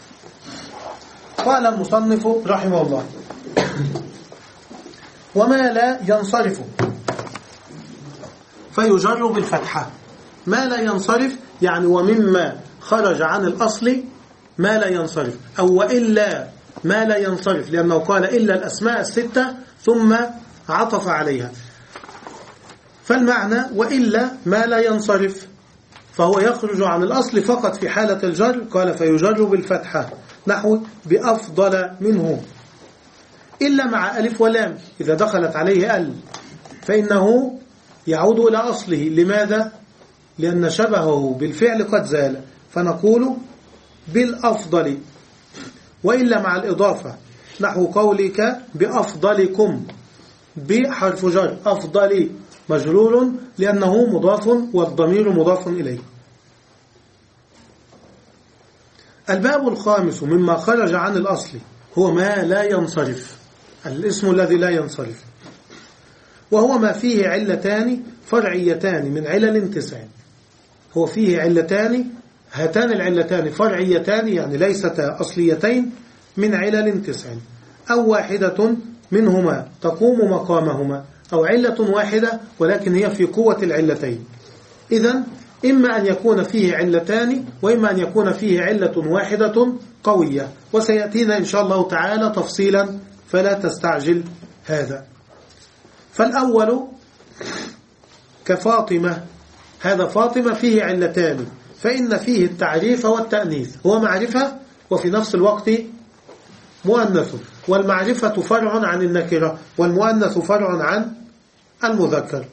قال المصنف رحمه الله: وما لا ينصرف فيجر بالفتحة. ما لا ينصرف يعني ومما خرج عن الأصل ما لا ينصرف، أو وإلا ما لا ينصرف، لأنه قال إلا الأسماء الستة ثم عطف عليها. فالمعنى وإلا ما لا ينصرف، فهو يخرج عن الأصل فقط في حالة الجر. قال فيجر بالفتحة، نحو بأفضل منه، إلا مع ألف ولام. إذا دخلت عليه ال فإنه يعود إلى أصله. لماذا؟ لأن شبهه بالفعل قد زال، فنقول بالأفضل. وإلا مع الإضافة، نحو قولك بأفضلكم، بحرف جر، أفضل مجرور لأنه مضاف والضمير مضاف إليه. الباب الخامس مما خرج عن الأصل هو ما لا ينصرف، الاسم الذي لا ينصرف، وهو ما فيه علتان فرعيتان من علل تسع. هو فيه علتان، هاتان العلتان فرعيتان يعني ليستا أصليتين، من علل تسع، أو واحدة منهما تقوم مقامهما، أو علة واحدة ولكن هي في قوة العلتين. إذن إما أن يكون فيه علتان، وإما أن يكون فيه علة واحدة قوية، وسيأتينا إن شاء الله تعالى تفصيلا فلا تستعجل هذا. فالأول كفاطمة، هذا فاطمة فيه علتان، فإن فيه التعريف والتأنيث، هو معرفة وفي نفس الوقت مؤنث، والمعرفة فرع عن النكرة، والمؤنث فرع عن المذكر،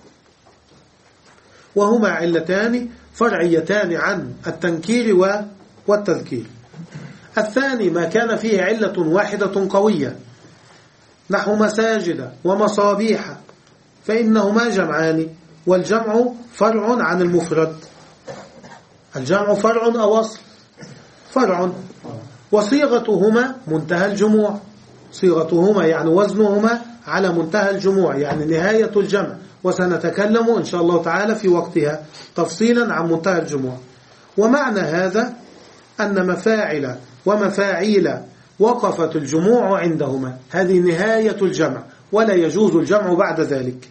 وهما علتان فرعيتان عن التنكير والتذكير. الثاني ما كان فيه علة واحدة قوية، نحو مساجد ومصابيح، فإنهما جمعان، والجمع فرع عن المفرد. الجمع فرع أو أصل؟ فرع. وصيغتهما منتهى الجموع، صيغتهما يعني وزنهما على منتهى الجموع، يعني نهاية الجمع، وسنتكلم إن شاء الله تعالى في وقتها تفصيلا عن منتهى الجموع. ومعنى هذا أن مفاعل ومفاعيل وقفت الجموع عندهما، هذه نهاية الجمع، ولا يجوز الجمع بعد ذلك.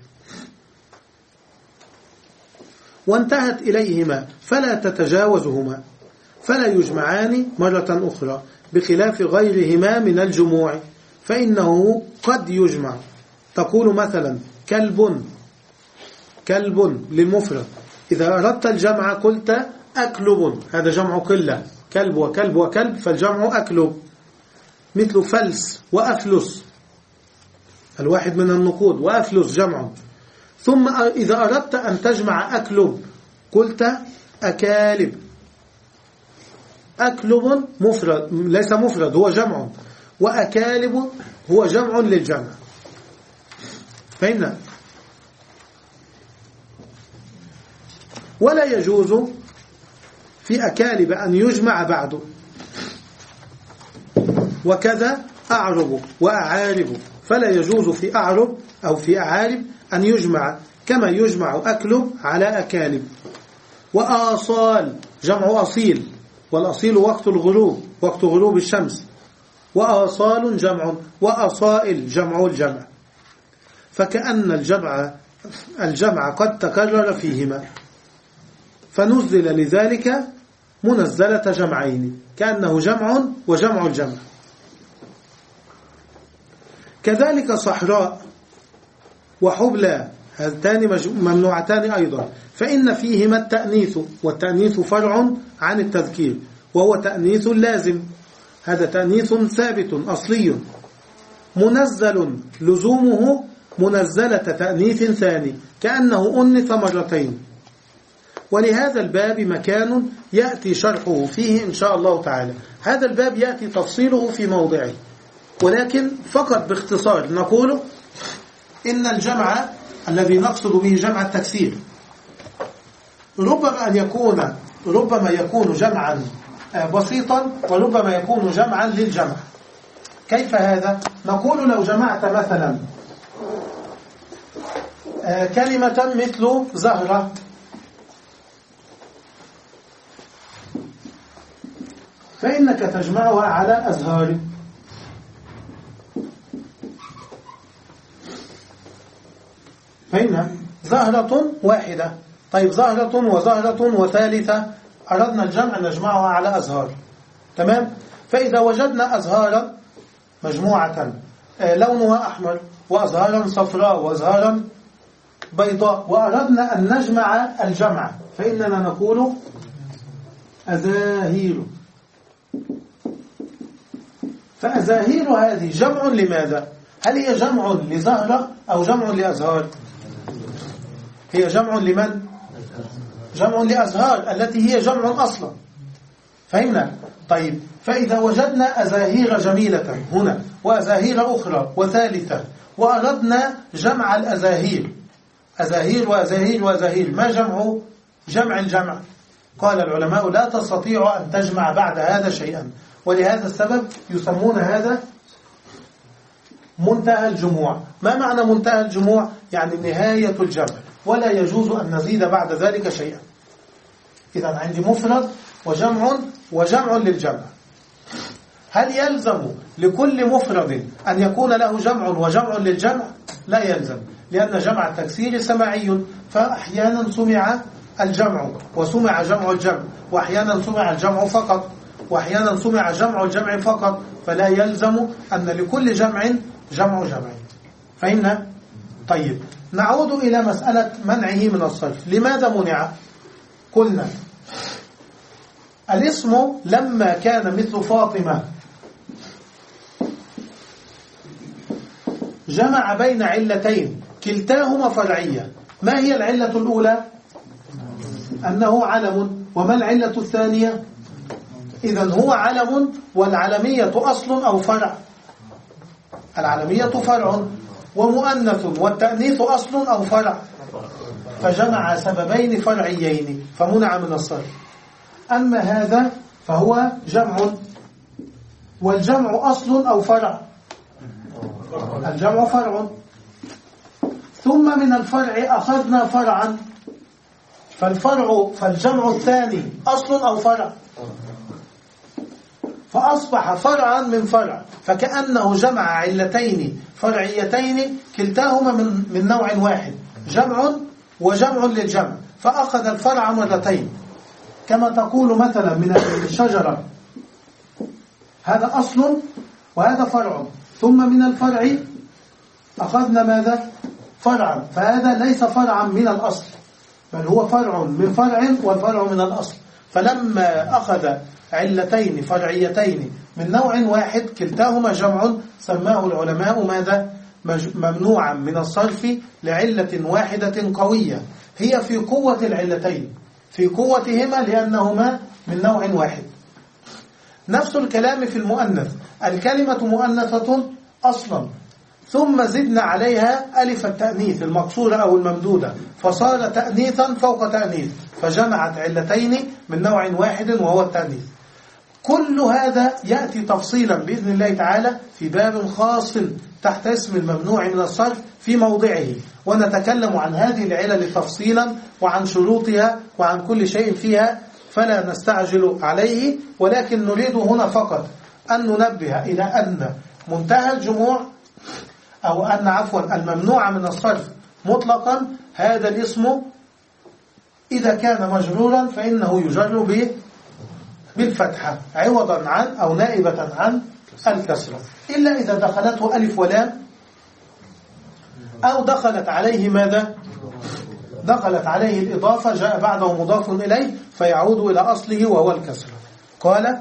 وانتهت إليهما فلا تتجاوزهما، فلا يجمعان مرة أخرى، بخلاف غيرهما من الجموع، فإنه قد يجمع. تقول مثلا كلب، كلب للمفرد، إذا أردت الجمع قلت أكلب، هذا جمع قلة، كلب وكلب وكلب فالجمع أكلب. مثل فلس وأفلس، الواحد من النقود، وأفلس جمع. ثم إذا أردت أن تجمع أكلب قلت أكالب. أكلب مفرد، ليس مفرد، هو جمع، وأكالب هو جمع للجمع. فهمنا؟ ولا يجوز في أكالب أن يجمع بعده. وكذا أعرب وأعارب، فلا يجوز في أعرب أو في أعارب أن يجمع كما يجمع أكلب على أكالب. وآصال جمع أصيل، والأصيل وقت الغروب، وقت غروب الشمس. وآصال جمع، وأصائل جمع الجمع. فكأن الجمع الجمع قد تكرر فيهما، فنزل لذلك منزلة جمعين، كأنه جمع وجمع الجمع. كذلك صحراء وحبلى، هاتان ممنوعتان أيضا، فإن فيهما التأنيث، والتأنيث فرع عن التذكير، وهو تأنيث لازم، هذا تأنيث ثابت أصلي منزل لزومه منزلة تأنيث ثاني، كأنه أنث مرتين. ولهذا الباب مكان يأتي شرحه فيه إن شاء الله تعالى. هذا الباب يأتي تفصيله في موضعه، ولكن فقط باختصار نقول إن الجمع الذي نقصد به جمع التكسير ربما أن يكون ربما يكون جمعا بسيطا، وربما يكون جمعا للجمع. كيف هذا؟ نقول لو جمعت مثلا كلمة مثل زهرة، فإنك تجمعها على أزهار. فإن زهرة واحدة، طيب زهرة وزهرة وثالثة، أردنا الجمع نجمعها على أزهار، تمام؟ فإذا وجدنا أزهارا مجموعة لونها أحمر، وأزهارا صفراء، وأزهارا بيضاء، وأردنا أن نجمع الجمع، فإننا نقول أزاهير. فأزاهير هذه جمع لماذا؟ هل هي جمع لزهرة أو جمع لأزهار؟ هي جمع لمن؟ جمع لأزهار التي هي جمع أصلا. فهمنا؟ طيب، فإذا وجدنا أزاهير جميلة هنا، وأزاهير أخرى وثالثة، وأردنا جمع الأزاهير، أزاهير وأزاهير وأزاهير، ما جمع جمع الجمع؟ قال العلماء لا تستطيع أن تجمع بعد هذا شيئا، ولهذا السبب يسمون هذا منتهى الجموع. ما معنى منتهى الجموع؟ يعني نهاية الجمع، ولا يجوز أن نزيد بعد ذلك شيئا. إذا عندي مفرد وجمع وجمع للجمع. هل يلزم لكل مفرد أن يكون له جمع وجمع للجمع؟ لا يلزم، لأن جمع التكسير سماعي، فأحيانا سمع الجمع وسمع جمع الجمع، وأحيانا سمع الجمع فقط، وأحيانا سمع جمع الجمع فقط، فلا يلزم أن لكل جمع جمع جمع. فهمنا؟ طيب، نعود إلى مسألة منعه من الصرف. لماذا منع؟ قلنا الاسم لما كان مثل فاطمة جمع بين علتين كلتاهما فرعية. ما هي العلة الأولى؟ أنه علم. وما العلة الثانية؟ إذن هو علم، والعلمية أصل أو فرع؟ العلمية فرع، ومؤنث، والتأنيث أصل أو فرع؟ فجمع سببين فرعيين فمنع من الصرف. أما هذا فهو جمع، والجمع أصل أو فرع؟ الجمع فرع. ثم من الفرع أخذنا فرعا، فالفرع فالجمع الثاني أصل أو فرع؟ فأصبح فرعا من فرع، فكأنه جمع علتين فرعيتين كلتاهما من, من نوع واحد، جمع وجمع للجمع، فأخذ الفرع مرتين. كما تقول مثلا من الشجرة هذا أصل وهذا فرع، ثم من الفرع أخذنا ماذا؟ فرعا، فهذا ليس فرعا من الأصل، بل هو فرع من فرع والفرع من الأصل. فلما أخذ علتين فرعيتين من نوع واحد كلتاهما جمع، سماه العلماء ماذا؟ ممنوعا من الصرف لعلة واحدة قوية، هي في قوة العلتين، في قوتهما لأنهما من نوع واحد. نفس الكلام في المؤنث، الكلمة مؤنثة أصلا، ثم زدنا عليها ألف التأنيث المقصورة أو الممدودة، فصار تأنيثا فوق تأنيث، فجمعت علتين من نوع واحد وهو التأنيث. كل هذا يأتي تفصيلا بإذن الله تعالى في باب خاص تحت اسم الممنوع من الصرف في موضعه، ونتكلم عن هذه العلل تفصيلا وعن شروطها وعن كل شيء فيها، فلا نستعجل عليه، ولكن نريد هنا فقط أن ننبه إلى أن منتهى الجموع أو أن عفوا الممنوع من الصرف مطلقا هذا الاسم إذا كان مجرورا فإنه يجر به بالفتحة عوضا عن أو نائبة عن الكسرة، إلا إذا دخلته ألف ولام أو دخلت عليه ماذا؟ دخلت عليه الإضافة جاء بعده مضاف إليه فيعود إلى أصله وهو الكسرة. قال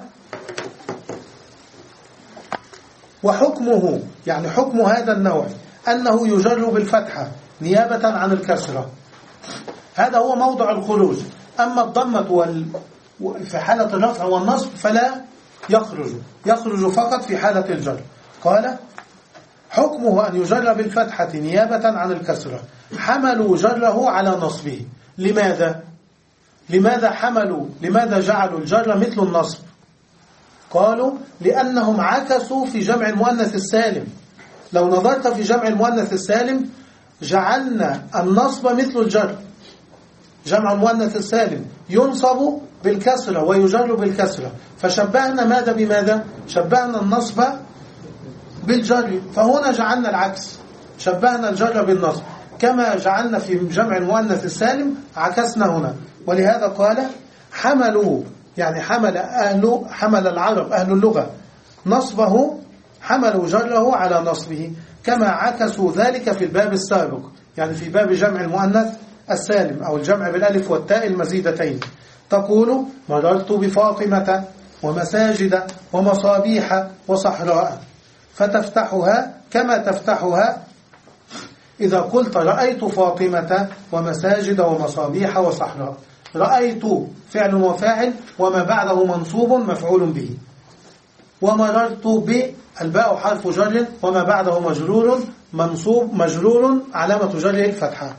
وحكمه يعني حكم هذا النوع أنه يجر بالفتحة نيابة عن الكسرة، هذا هو موضع الخروج. أما الضمة وال... في حالة الرفع والنصب فلا يخرج يخرج فقط في حالة الجر. قال حكمه أن يجر بالفتحة نيابة عن الكسرة، حملوا جره على نصبه. لماذا؟ لماذا حملوا لماذا جعلوا الجر مثل النصب؟ قالوا لأنهم عكسوا في جمع المؤنث السالم. لو نظرت في جمع المؤنث السالم جعلنا النصب مثل الجر، جمع المؤنث السالم ينصب بالكسرة ويجر بالكسرة، فشبهنا ماذا بماذا؟ شبهنا النصب بالجر، فهنا جعلنا العكس، شبهنا الجر بالنصب، كما جعلنا في جمع المؤنث السالم عكسنا هنا. ولهذا قال حملوا يعني حمل أهل حمل العرب أهل اللغة نصبه، حملوا جره على نصبه، كما عكسوا ذلك في الباب السابق، يعني في باب جمع المؤنث السالم أو الجمع بالألف والتاء المزيدتين. تقول مررت بفاطمة ومساجد ومصابيح وصحراء، فتفتحها كما تفتحها إذا قلت رأيت فاطمة ومساجد ومصابيح وصحراء. رأيت فعل وفاعل وما بعده منصوب مفعول به، ومررت بالباء حرف جر وما بعده مجرور منصوب مجرور علامة جره الفتحة.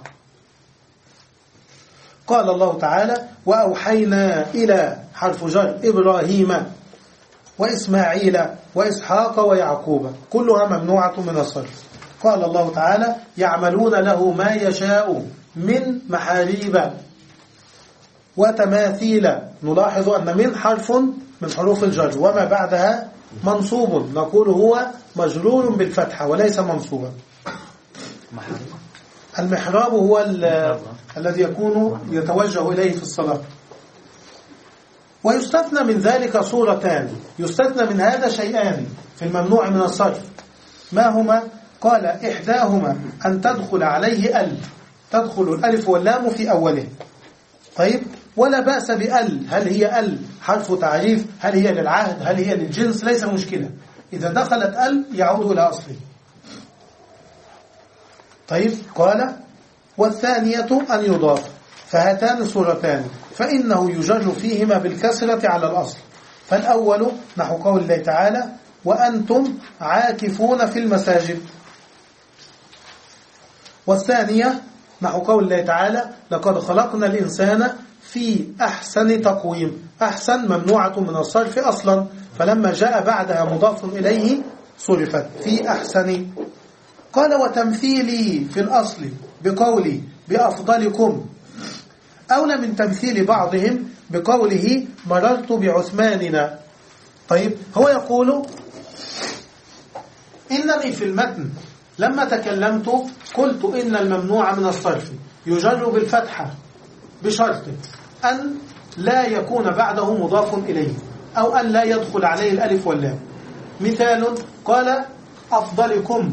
قال الله تعالى وأوحينا إلى حرف جر إبراهيم وإسماعيل وإسحاق ويعقوب، كلها ممنوعة من الصرف. قال الله تعالى يعملون له ما يشاء من محاريب وتماثيل. نلاحظ أن من حرف من حروف الجر وما بعدها منصوب، نقول هو مجرور بالفتحة وليس منصوبا. المحراب هو الذي يكون يتوجه إليه في الصلاة. ويستثنى من ذلك صورتان، يستثنى من هذا شيئان في الممنوع من الصرف. ما هما؟ قال إحداهما أن تدخل عليه ال، تدخل الألف واللام في أوله. طيب ولا بأس بأل، هل هي ال حرف تعريف، هل هي للعهد، هل هي للجنس، ليس مشكلة، إذا دخلت ال يعود إلى أصله. طيب قال والثانية أن يضاف، فهاتان صورتان فإنه يجر فيهما بالكسرة على الأصل. فالأول نحو قول الله تعالى وأنتم عاكفون في المساجد، والثانية نحو قول الله تعالى لقد خلقنا الإنسان في أحسن تقويم. أحسن ممنوعة من الصرف أصلا، فلما جاء بعدها مضاف إليه صرفت في أحسن. قال وتمثيلي في الأصل بقولي بأفضلكم أولى من تمثيل بعضهم بقوله مررت بعثماننا. طيب هو يقول إنني في المتن لما تكلمت قلت إن الممنوع من الصرف يجر بالفتحة بشرط أن لا يكون بعده مضاف إليه أو أن لا يدخل عليه الألف واللام. مثال قال أفضلكم،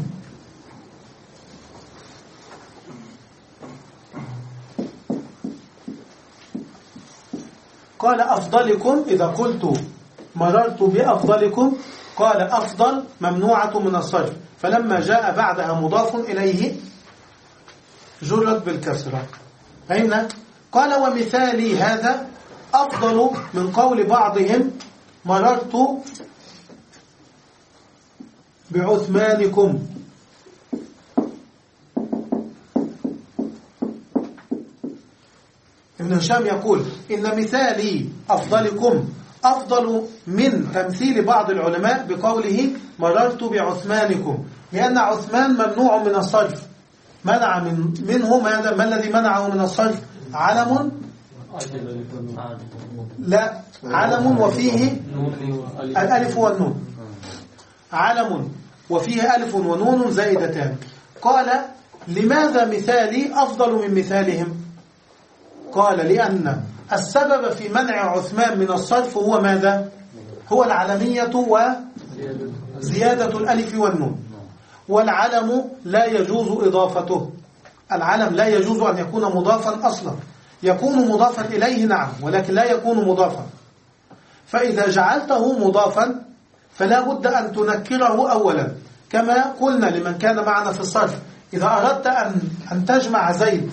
قال أفضلكم إذا قلت مررت بأفضلكم قال أفضل ممنوعة من الصرف، فلما جاء بعدها مضاف إليه جرت بالكسرة. أين؟ قال ومثالي هذا أفضل من قول بعضهم مررت بعثمانكم. ابن هشام يقول إن مثالي أفضلكم أفضل من تمثيل بعض العلماء بقوله مررت بعثمانكم، لأن عثمان ممنوع من الصرف. منع من منه ماذا؟ ما الذي منعه من الصرف؟ علم؟ لا، علم وفيه الألف والنون، علم وفيه ألف ونون زائدتان. قال لماذا مثالي أفضل من مثالهم؟ قال لأن السبب في منع عثمان من الصرف هو ماذا؟ هو العلمية وزيادة الألف والنون، والعلم لا يجوز إضافته. العلم لا يجوز أن يكون مضافا أصلا، يكون مضافا إليه نعم، ولكن لا يكون مضافا. فإذا جعلته مضافا فلا بد أن تنكره أولا، كما قلنا لمن كان معنا في الصرف إذا أردت أن أن تجمع زيد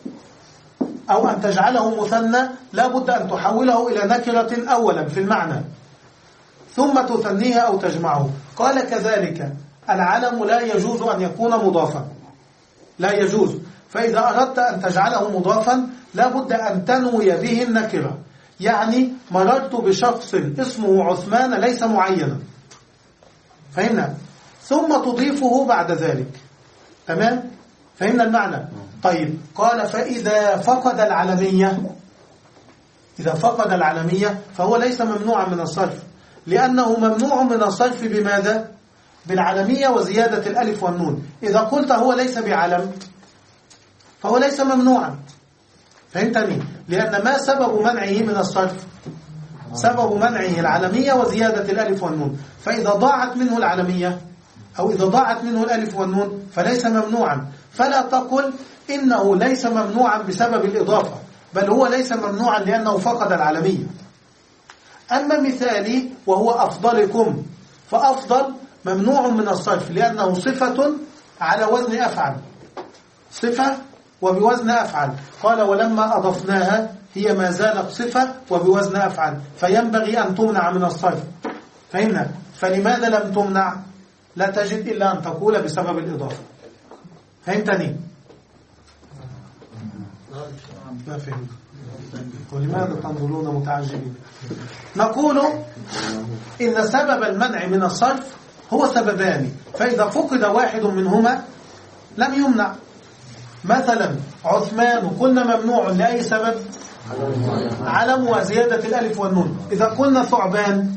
أو أن تجعله مثنى لا بد أن تحوله إلى نكرة أولا في المعنى ثم تثنيه أو تجمعه. قال كذلك العلم لا يجوز أن يكون مضافا، لا يجوز. فإذا أردت أن تجعله مضافا لا بد أن تنوي به النكرة، يعني مررت بشخص اسمه عثمان ليس معينا، فهمنا؟ ثم تضيفه بعد ذلك. تمام؟ فهمنا المعنى؟ طيب. قال فإذا فقد العلمية، إذا فقد العلمية فهو ليس ممنوعا من الصرف، لأنه ممنوع من الصرف بماذا؟ بالعلمية وزيادة الألف والنون. إذا قلت هو ليس بعلم فهو ليس ممنوعا، فهمتني؟ لأن ما سبب منعه من الصرف؟ سبب منعه العلمية وزيادة الألف والنون. فإذا ضاعت منه العلمية أو إذا ضاعت منه الألف والنون فليس ممنوعا. فلا تقل إنه ليس ممنوعا بسبب الإضافة، بل هو ليس ممنوعا لأنه فقد العلمية. أما مثالي وهو أفضلكم، فأفضل ممنوع من الصرف لأنه صفة على وزن أفعل، صفة وبوزن أفعل. قال ولما أضفناها هي ما زالت صفة وبوزن أفعل، فينبغي أن تمنع من الصرف. فهمنا؟ فلماذا لم تمنع؟ لا تجد إلا أن تقول بسبب الإضافة. فهمتني؟ لا فهمت. ولماذا تنظرون متعجبين؟ نقول إن سبب المنع من الصرف هو سببان، فإذا فقد واحد منهما لم يمنع. مثلا عثمان قلنا ممنوع لأي سبب؟ علم وزيادة الألف والنون. إذا قلنا ثعبان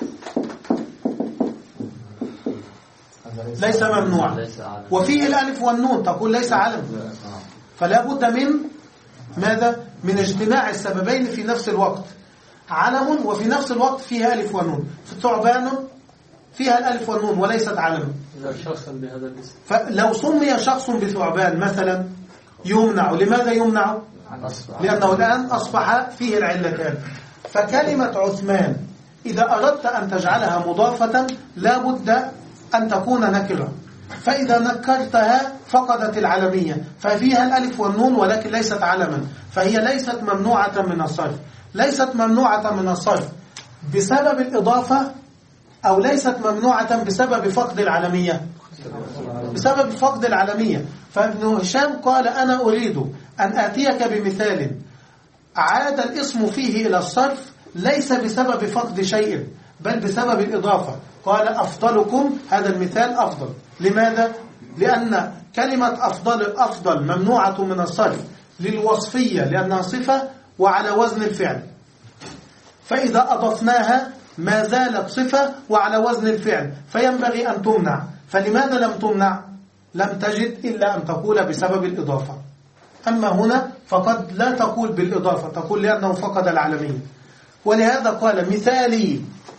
ليس ممنوع وفيه الألف والنون، تقول ليس علم. فلا بد من ماذا؟ من اجتماع السببين في نفس الوقت، علم وفي نفس الوقت فيها ألف والنون. ثعبان فيها الألف والنون وليست علم. فلو سمي شخص بثعبان مثلا يمنع. لماذا يمنع؟ لأنه الآن أصبح فيه العلتان. فكلمة عثمان إذا أردت أن تجعلها مضافة لا بد أن تكون نكرة، فإذا نكرتها فقدت العلمية، ففيها الألف والنون ولكن ليست علما، فهي ليست ممنوعة من الصرف. ليست ممنوعة من الصرف بسبب الإضافة أو ليست ممنوعة بسبب فقد العلمية؟ بسبب فقد العلمية. فابن هشام قال أنا أريد أن آتيك بمثال عاد الاسم فيه إلى الصرف ليس بسبب فقد شيء بل بسبب الإضافة. قال أفضلكم، هذا المثال أفضل. لماذا؟ لأن كلمة أفضل أفضل ممنوعة من الصرف للوصفية لأنها صفة وعلى وزن الفعل، فإذا أضفناها ما زالت صفة وعلى وزن الفعل، فينبغي أن تمنع. فلماذا لم تمنع؟ لم تجد إلا أن تقول بسبب الإضافة. أما هنا فقد لا تقول بالإضافة، تقول لأنه فقد العلمية. ولهذا قال مثالي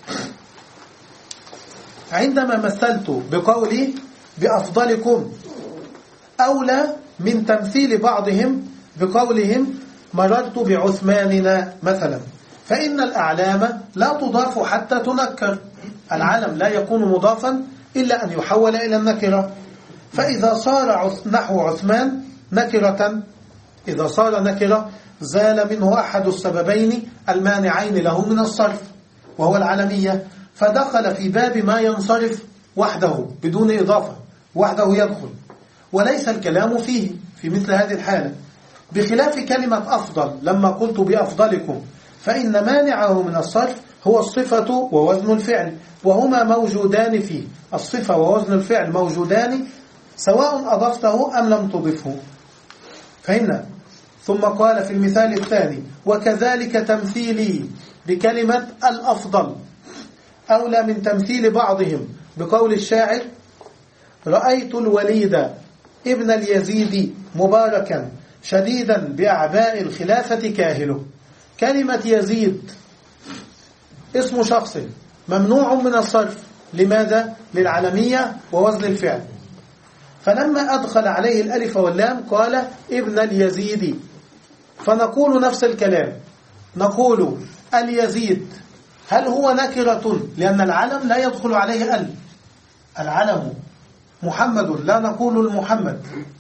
عندما مثلت بقولي بأفضلكم أولى من تمثيل بعضهم بقولهم مررت بعثماننا مثلا، فإن الأعلام لا تضاف حتى تنكر. العلم لا يكون مضافا إلا أن يحول إلى النكرة. فإذا صار نحو عثمان نكرة، إذا صار نكرة زال منه أحد السببين المانعين له من الصرف وهو العلمية، فدخل في باب ما ينصرف وحده بدون إضافة، وحده يدخل وليس الكلام فيه في مثل هذه الحالة. بخلاف كلمة أفضل، لما قلت بأفضلكم فإن مانعه من الصرف هو الصفة ووزن الفعل، وهما موجودان فيه. الصفة ووزن الفعل موجودان سواء أضفته أم لم تضفه. فهمنا؟ ثم قال في المثال الثاني: وكذلك تمثيلي بكلمة الأفضل أولى من تمثيل بعضهم بقول الشاعر: رأيت الوليد ابن اليزيد مباركا شديدا بأعباء الخلافة كاهله. كلمة يزيد اسم شخص ممنوع من الصرف. لماذا؟ للعلمية ووزن الفعل. فلما أدخل عليه الألف واللام قال ابن اليزيد، فنقول نفس الكلام، نقول اليزيد هل هو نكرة؟ لأن العلم لا يدخل عليه ال. العلم محمد لا نقول المحمد،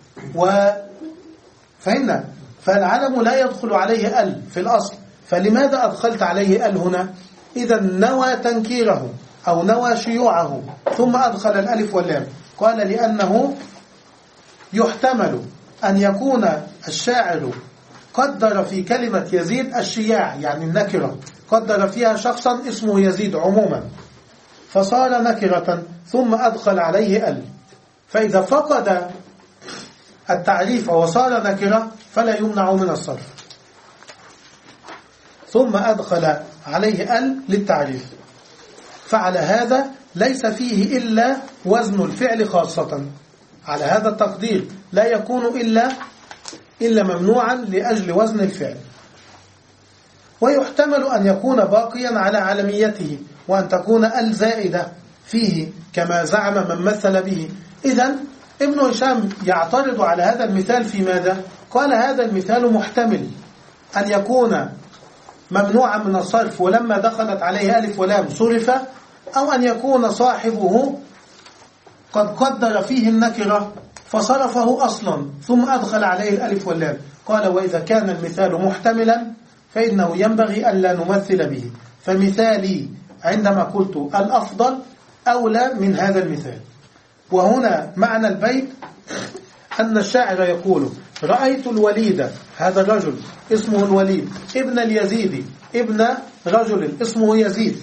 وفهمنا، فالعلم لا يدخل عليه ال في الأصل، فلماذا أدخلت عليه ال هنا؟ إذا نوى تنكيره أو نوى شيوعه ثم أدخل الألف واللام. قال لأنه يحتمل أن يكون الشاعر قدر في كلمة يزيد الشياع، يعني النكرة، قدر فيها شخصا اسمه يزيد عموما فصار نكرة ثم أدخل عليه ال. فإذا فقد التعريف وصار نكرة فلا يمنع من الصرف. ثم أدخل عليه ال للتعريف. فعلى هذا ليس فيه إلا وزن الفعل خاصة. على هذا التقدير لا يكون إلا إلا ممنوعا لأجل وزن الفعل. ويحتمل أن يكون باقيا على علميته وأن تكون ال زائدة فيه كما زعم من مثل به. إذن ابن هشام يعترض على هذا المثال في ماذا؟ قال هذا المثال محتمل أن يكون ممنوعا من الصرف ولما دخلت عليه ألف ولام صرف، أو أن يكون صاحبه قد قدر فيه النكرة فصرفه أصلا ثم أدخل عليه الألف واللام. قال وإذا كان المثال محتملا فإنه ينبغي أن لا نمثل به. فمثالي عندما قلت الأفضل أولى من هذا المثال. وهنا معنى البيت أن الشاعر يقول: رأيت الوليد، هذا الرجل اسمه الوليد، ابن اليزيد، ابن رجل اسمه يزيد،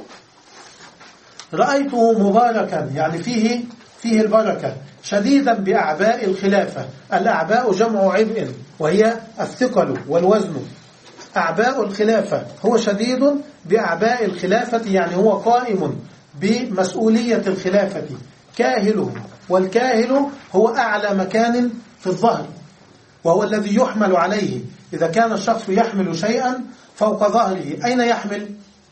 رأيته مباركا يعني فيه فيه البركة، شديدا بأعباء الخلافة. الأعباء جمع عبء وهي الثقل والوزن. أعباء الخلافة هو شديد بأعباء الخلافة يعني هو قائم بمسؤولية الخلافة. كاهله، والكاهل هو أعلى مكان في الظهر وهو الذي يحمل عليه. إذا كان الشخص يحمل شيئا فوق ظهره أين يحمل؟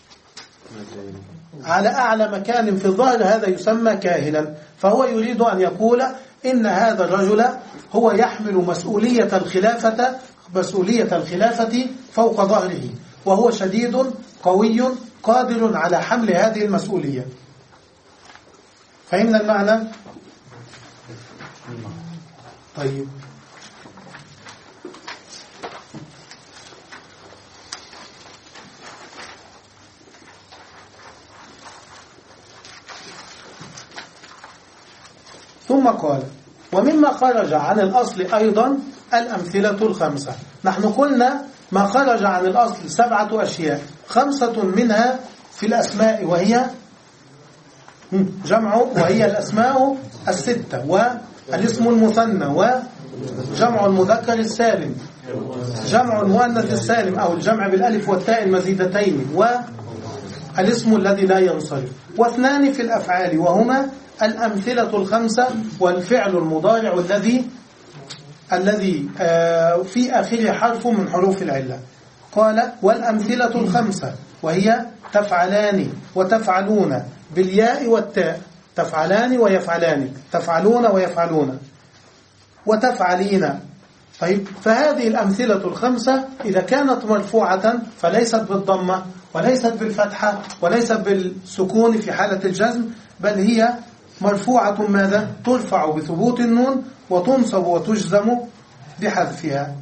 على أعلى مكان في الظهر، هذا يسمى كاهلا. فهو يريد أن يقول إن هذا الرجل هو يحمل مسؤولية الخلافة مسؤولية الخلافة فوق ظهره، وهو شديد قوي قادر على حمل هذه المسؤولية. فهمنا المعنى؟ طيب، ثم قال: ومما خرج عن الأصل أيضا الأمثلة الخمسة. نحن قلنا ما خرج عن الأصل سبعة أشياء، خمسة منها في الأسماء وهي جمع وهي الأسماء الستة، والاسم المثنى، وجمع المذكر السالم، جمع المؤنث السالم أو الجمع بالألف والتاء المزيدتين، والاسم الذي لا ينصرف، واثنان في الأفعال وهما الأمثلة الخمسة والفعل المضارع الذي الذي في آخره حرف من حروف العلة. قال: والأمثلة الخمسة وهي تفعلان وتفعلون بالياء والتاء، تفعلان ويفعلان، تفعلون ويفعلون، وتفعلين. طيب، فهذه الأمثلة الخمسة إذا كانت مرفوعة فليست بالضمة وليست بالفتحة وليست بالسكون في حالة الجزم، بل هي مرفوعة ماذا؟ ترفع بثبوت النون وتنصب وتجزم بحذفها.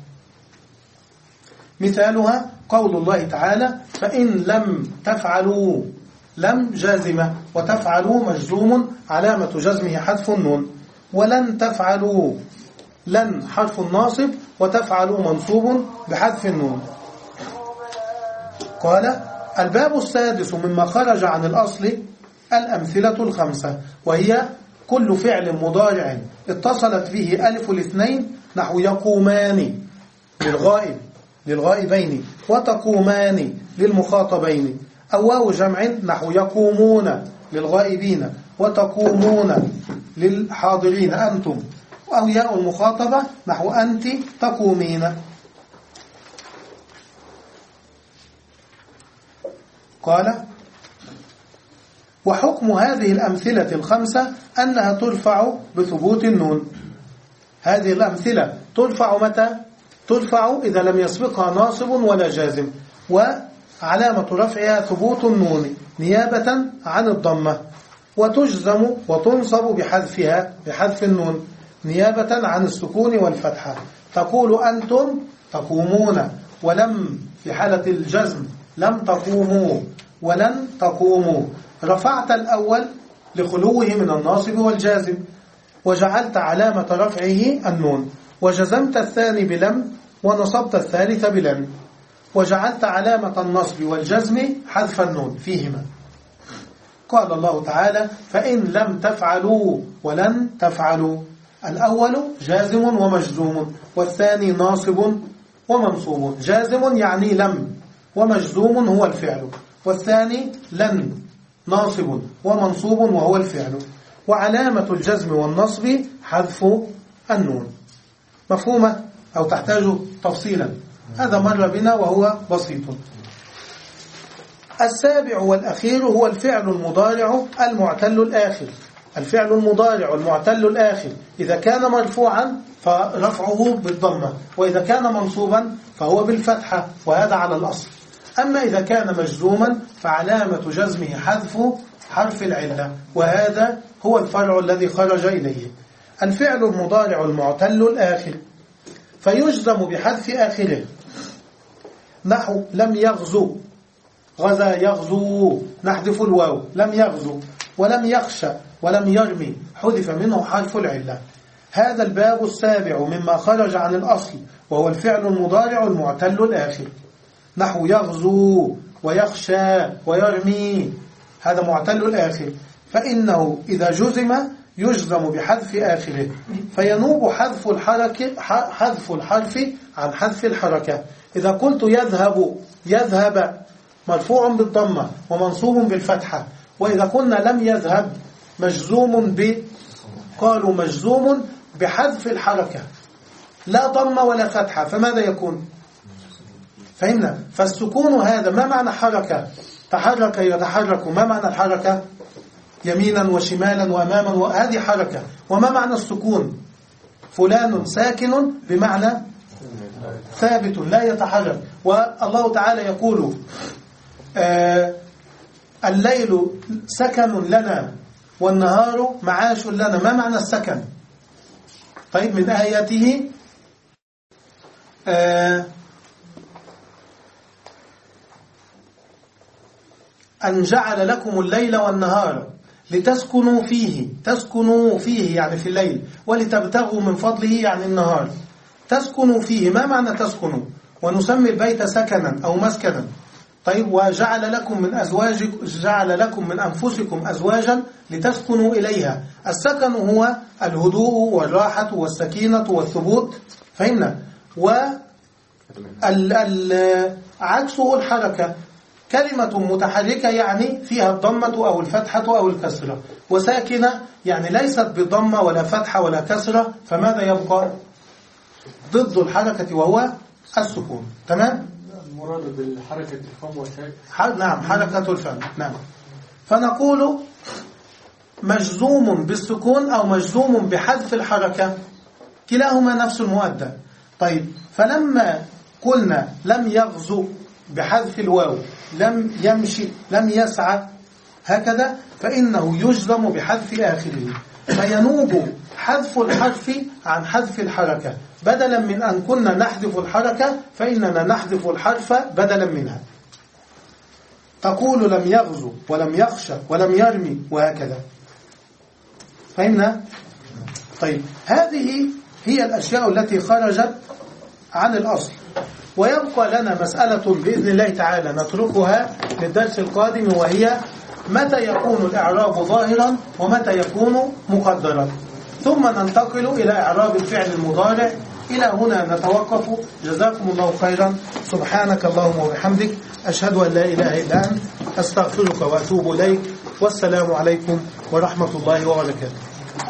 مثالها قول الله تعالى: فإن لم تفعلوا، لم جازمة وتفعلوا مجزوم علامة جزمه حذف النون، ولن تفعلوا، لن حرف الناصب وتفعلوا منصوب بحذف النون. قال الباب السادس مما خرج عن الأصل الأمثلة الخمسة، وهي كل فعل مضارع اتصلت به ألف الاثنين نحو يقومان للغائب للغائبين وتقومان للمخاطبين، أو واو جمع نحو يقومون للغائبين وتقومون للحاضرين أنتم، أو ياء المخاطبة نحو أنت تقومين. قال وحكم هذه الأمثلة الخمسة أنها ترفع بثبوت النون. هذه الأمثلة ترفع متى؟ ترفع إذا لم يسبقها ناصب ولا جازم، وعلامة رفعها ثبوت النون نيابة عن الضمة، وتجزم وتنصب بحذفها بحذف النون نيابة عن السكون والفتحة. تقول أنتم تقومون، ولم في حالة الجزم لم تقوموا ولن تقوموا. رفعت الأول لخلوه من الناصب والجازم، وجعلت علامة رفعه النون، وجزمت الثاني بلم، ونصبت الثالث بلم، وجعلت علامة النصب والجزم حذف النون فيهما. قال الله تعالى فإن لم تفعلوا ولن تفعلوا. الأول جازم ومجزوم، والثاني ناصب ومنصوب. جازم يعني لم، ومجزوم هو الفعل، والثاني لن ناصب ومنصوب وهو الفعل، وعلامة الجزم والنصب حذف النون. مفهومة أو تحتاج تفصيلا؟ هذا مر بنا وهو بسيط. السابع والأخير هو الفعل المضارع المعتل الآخر. الفعل المضارع المعتل الآخر إذا كان مرفوعا فرفعه بالضمة، وإذا كان منصوبا فهو بالفتحة، وهذا على الأصل. أما إذا كان مجزوما فعلامة جزمه حذف حرف العلة، وهذا هو الفرع الذي خرج إليه. الفعل المضارع المعتل الآخر فيجزم بحذف آخره، نحو لم يغزو، غزا يغزو نحذف الواو، لم يغزو. ولم يخشى ولم يرمي حذف منه حرف العلة. هذا الباب السابع مما خرج عن الأصل، وهو الفعل المضارع المعتل الآخر، نحو يغزو ويخشى ويرمي، هذا معتل الآخر، فإنه إذا جزم يجزم بحذف آخره، فينوب حذف الحركة حذف الحرف عن حذف الحركة. إذا قلت يذهب، يذهب مرفوع بالضمة ومنصوب بالفتحة، وإذا قلنا لم يذهب مجزوم ب قالوا مجزوم بحذف الحركة، لا ضمة ولا فتحة، فماذا يكون؟ فهمنا؟ فالسكون هذا ما معنى حركة؟ تحرك يتحرك، ما معنى الحركة؟ يمينا وشمالا وأماما، وهذه حركة. وما معنى السكون؟ فلان ساكن بمعنى ثابت لا يتحرك. والله تعالى يقول آه الليل سكن لنا والنهار معاش لنا. ما معنى السكن؟ طيب من آياته آه أن جعل لكم الليل والنهار لتسكنوا فيه، تسكنوا فيه يعني في الليل، ولتبتغوا من فضله يعني النهار. تسكنوا فيه، ما معنى تسكنوا؟ ونسمي البيت سكنا أو مسكنا. طيب وجعل لكم من أزواج جعل لكم من أنفسكم أزواجا لتسكنوا إليها. السكن هو الهدوء والراحة والسكينة والثبوت، فهمنا؟ وعكسه الحركة، كلمة متحركة يعني فيها الضمة أو الفتحة أو الكسرة، وساكنة يعني ليست بضمة ولا فتحة ولا كسرة، فماذا يبقى؟ ضد الحركة وهو السكون. تمام؟ المراد بالحركة الفم والشيء. نعم، حركة الفم. نعم. فنقول مجزوم بالسكون أو مجزوم بحذف الحركة، كلاهما نفس المؤدى. طيب فلما قلنا لم يغزو بحذف الواو، لم يمشي، لم يسعى، هكذا، فإنه يجزم بحذف آخره، فينوب حذف الحرف عن حذف الحركة، بدلا من أن كنا نحذف الحركة فإننا نحذف الحرف بدلا منها. تقول لم يغزو ولم يخشى ولم يرمي، وهكذا. فهمنا؟ طيب هذه هي الأشياء التي خرجت عن الأصل. ويبقى لنا مسألة بإذن الله تعالى نتركها للدرس القادم، وهي متى يكون الإعراب ظاهرا ومتى يكون مقدرا، ثم ننتقل إلى إعراب الفعل المضارع. إلى هنا نتوقف. جزاكم الله خيرا. سبحانك اللهم وبحمدك، أشهد أن لا إله إلا أنت، أستغفرك وأتوب إليك، والسلام عليكم ورحمة الله وبركاته.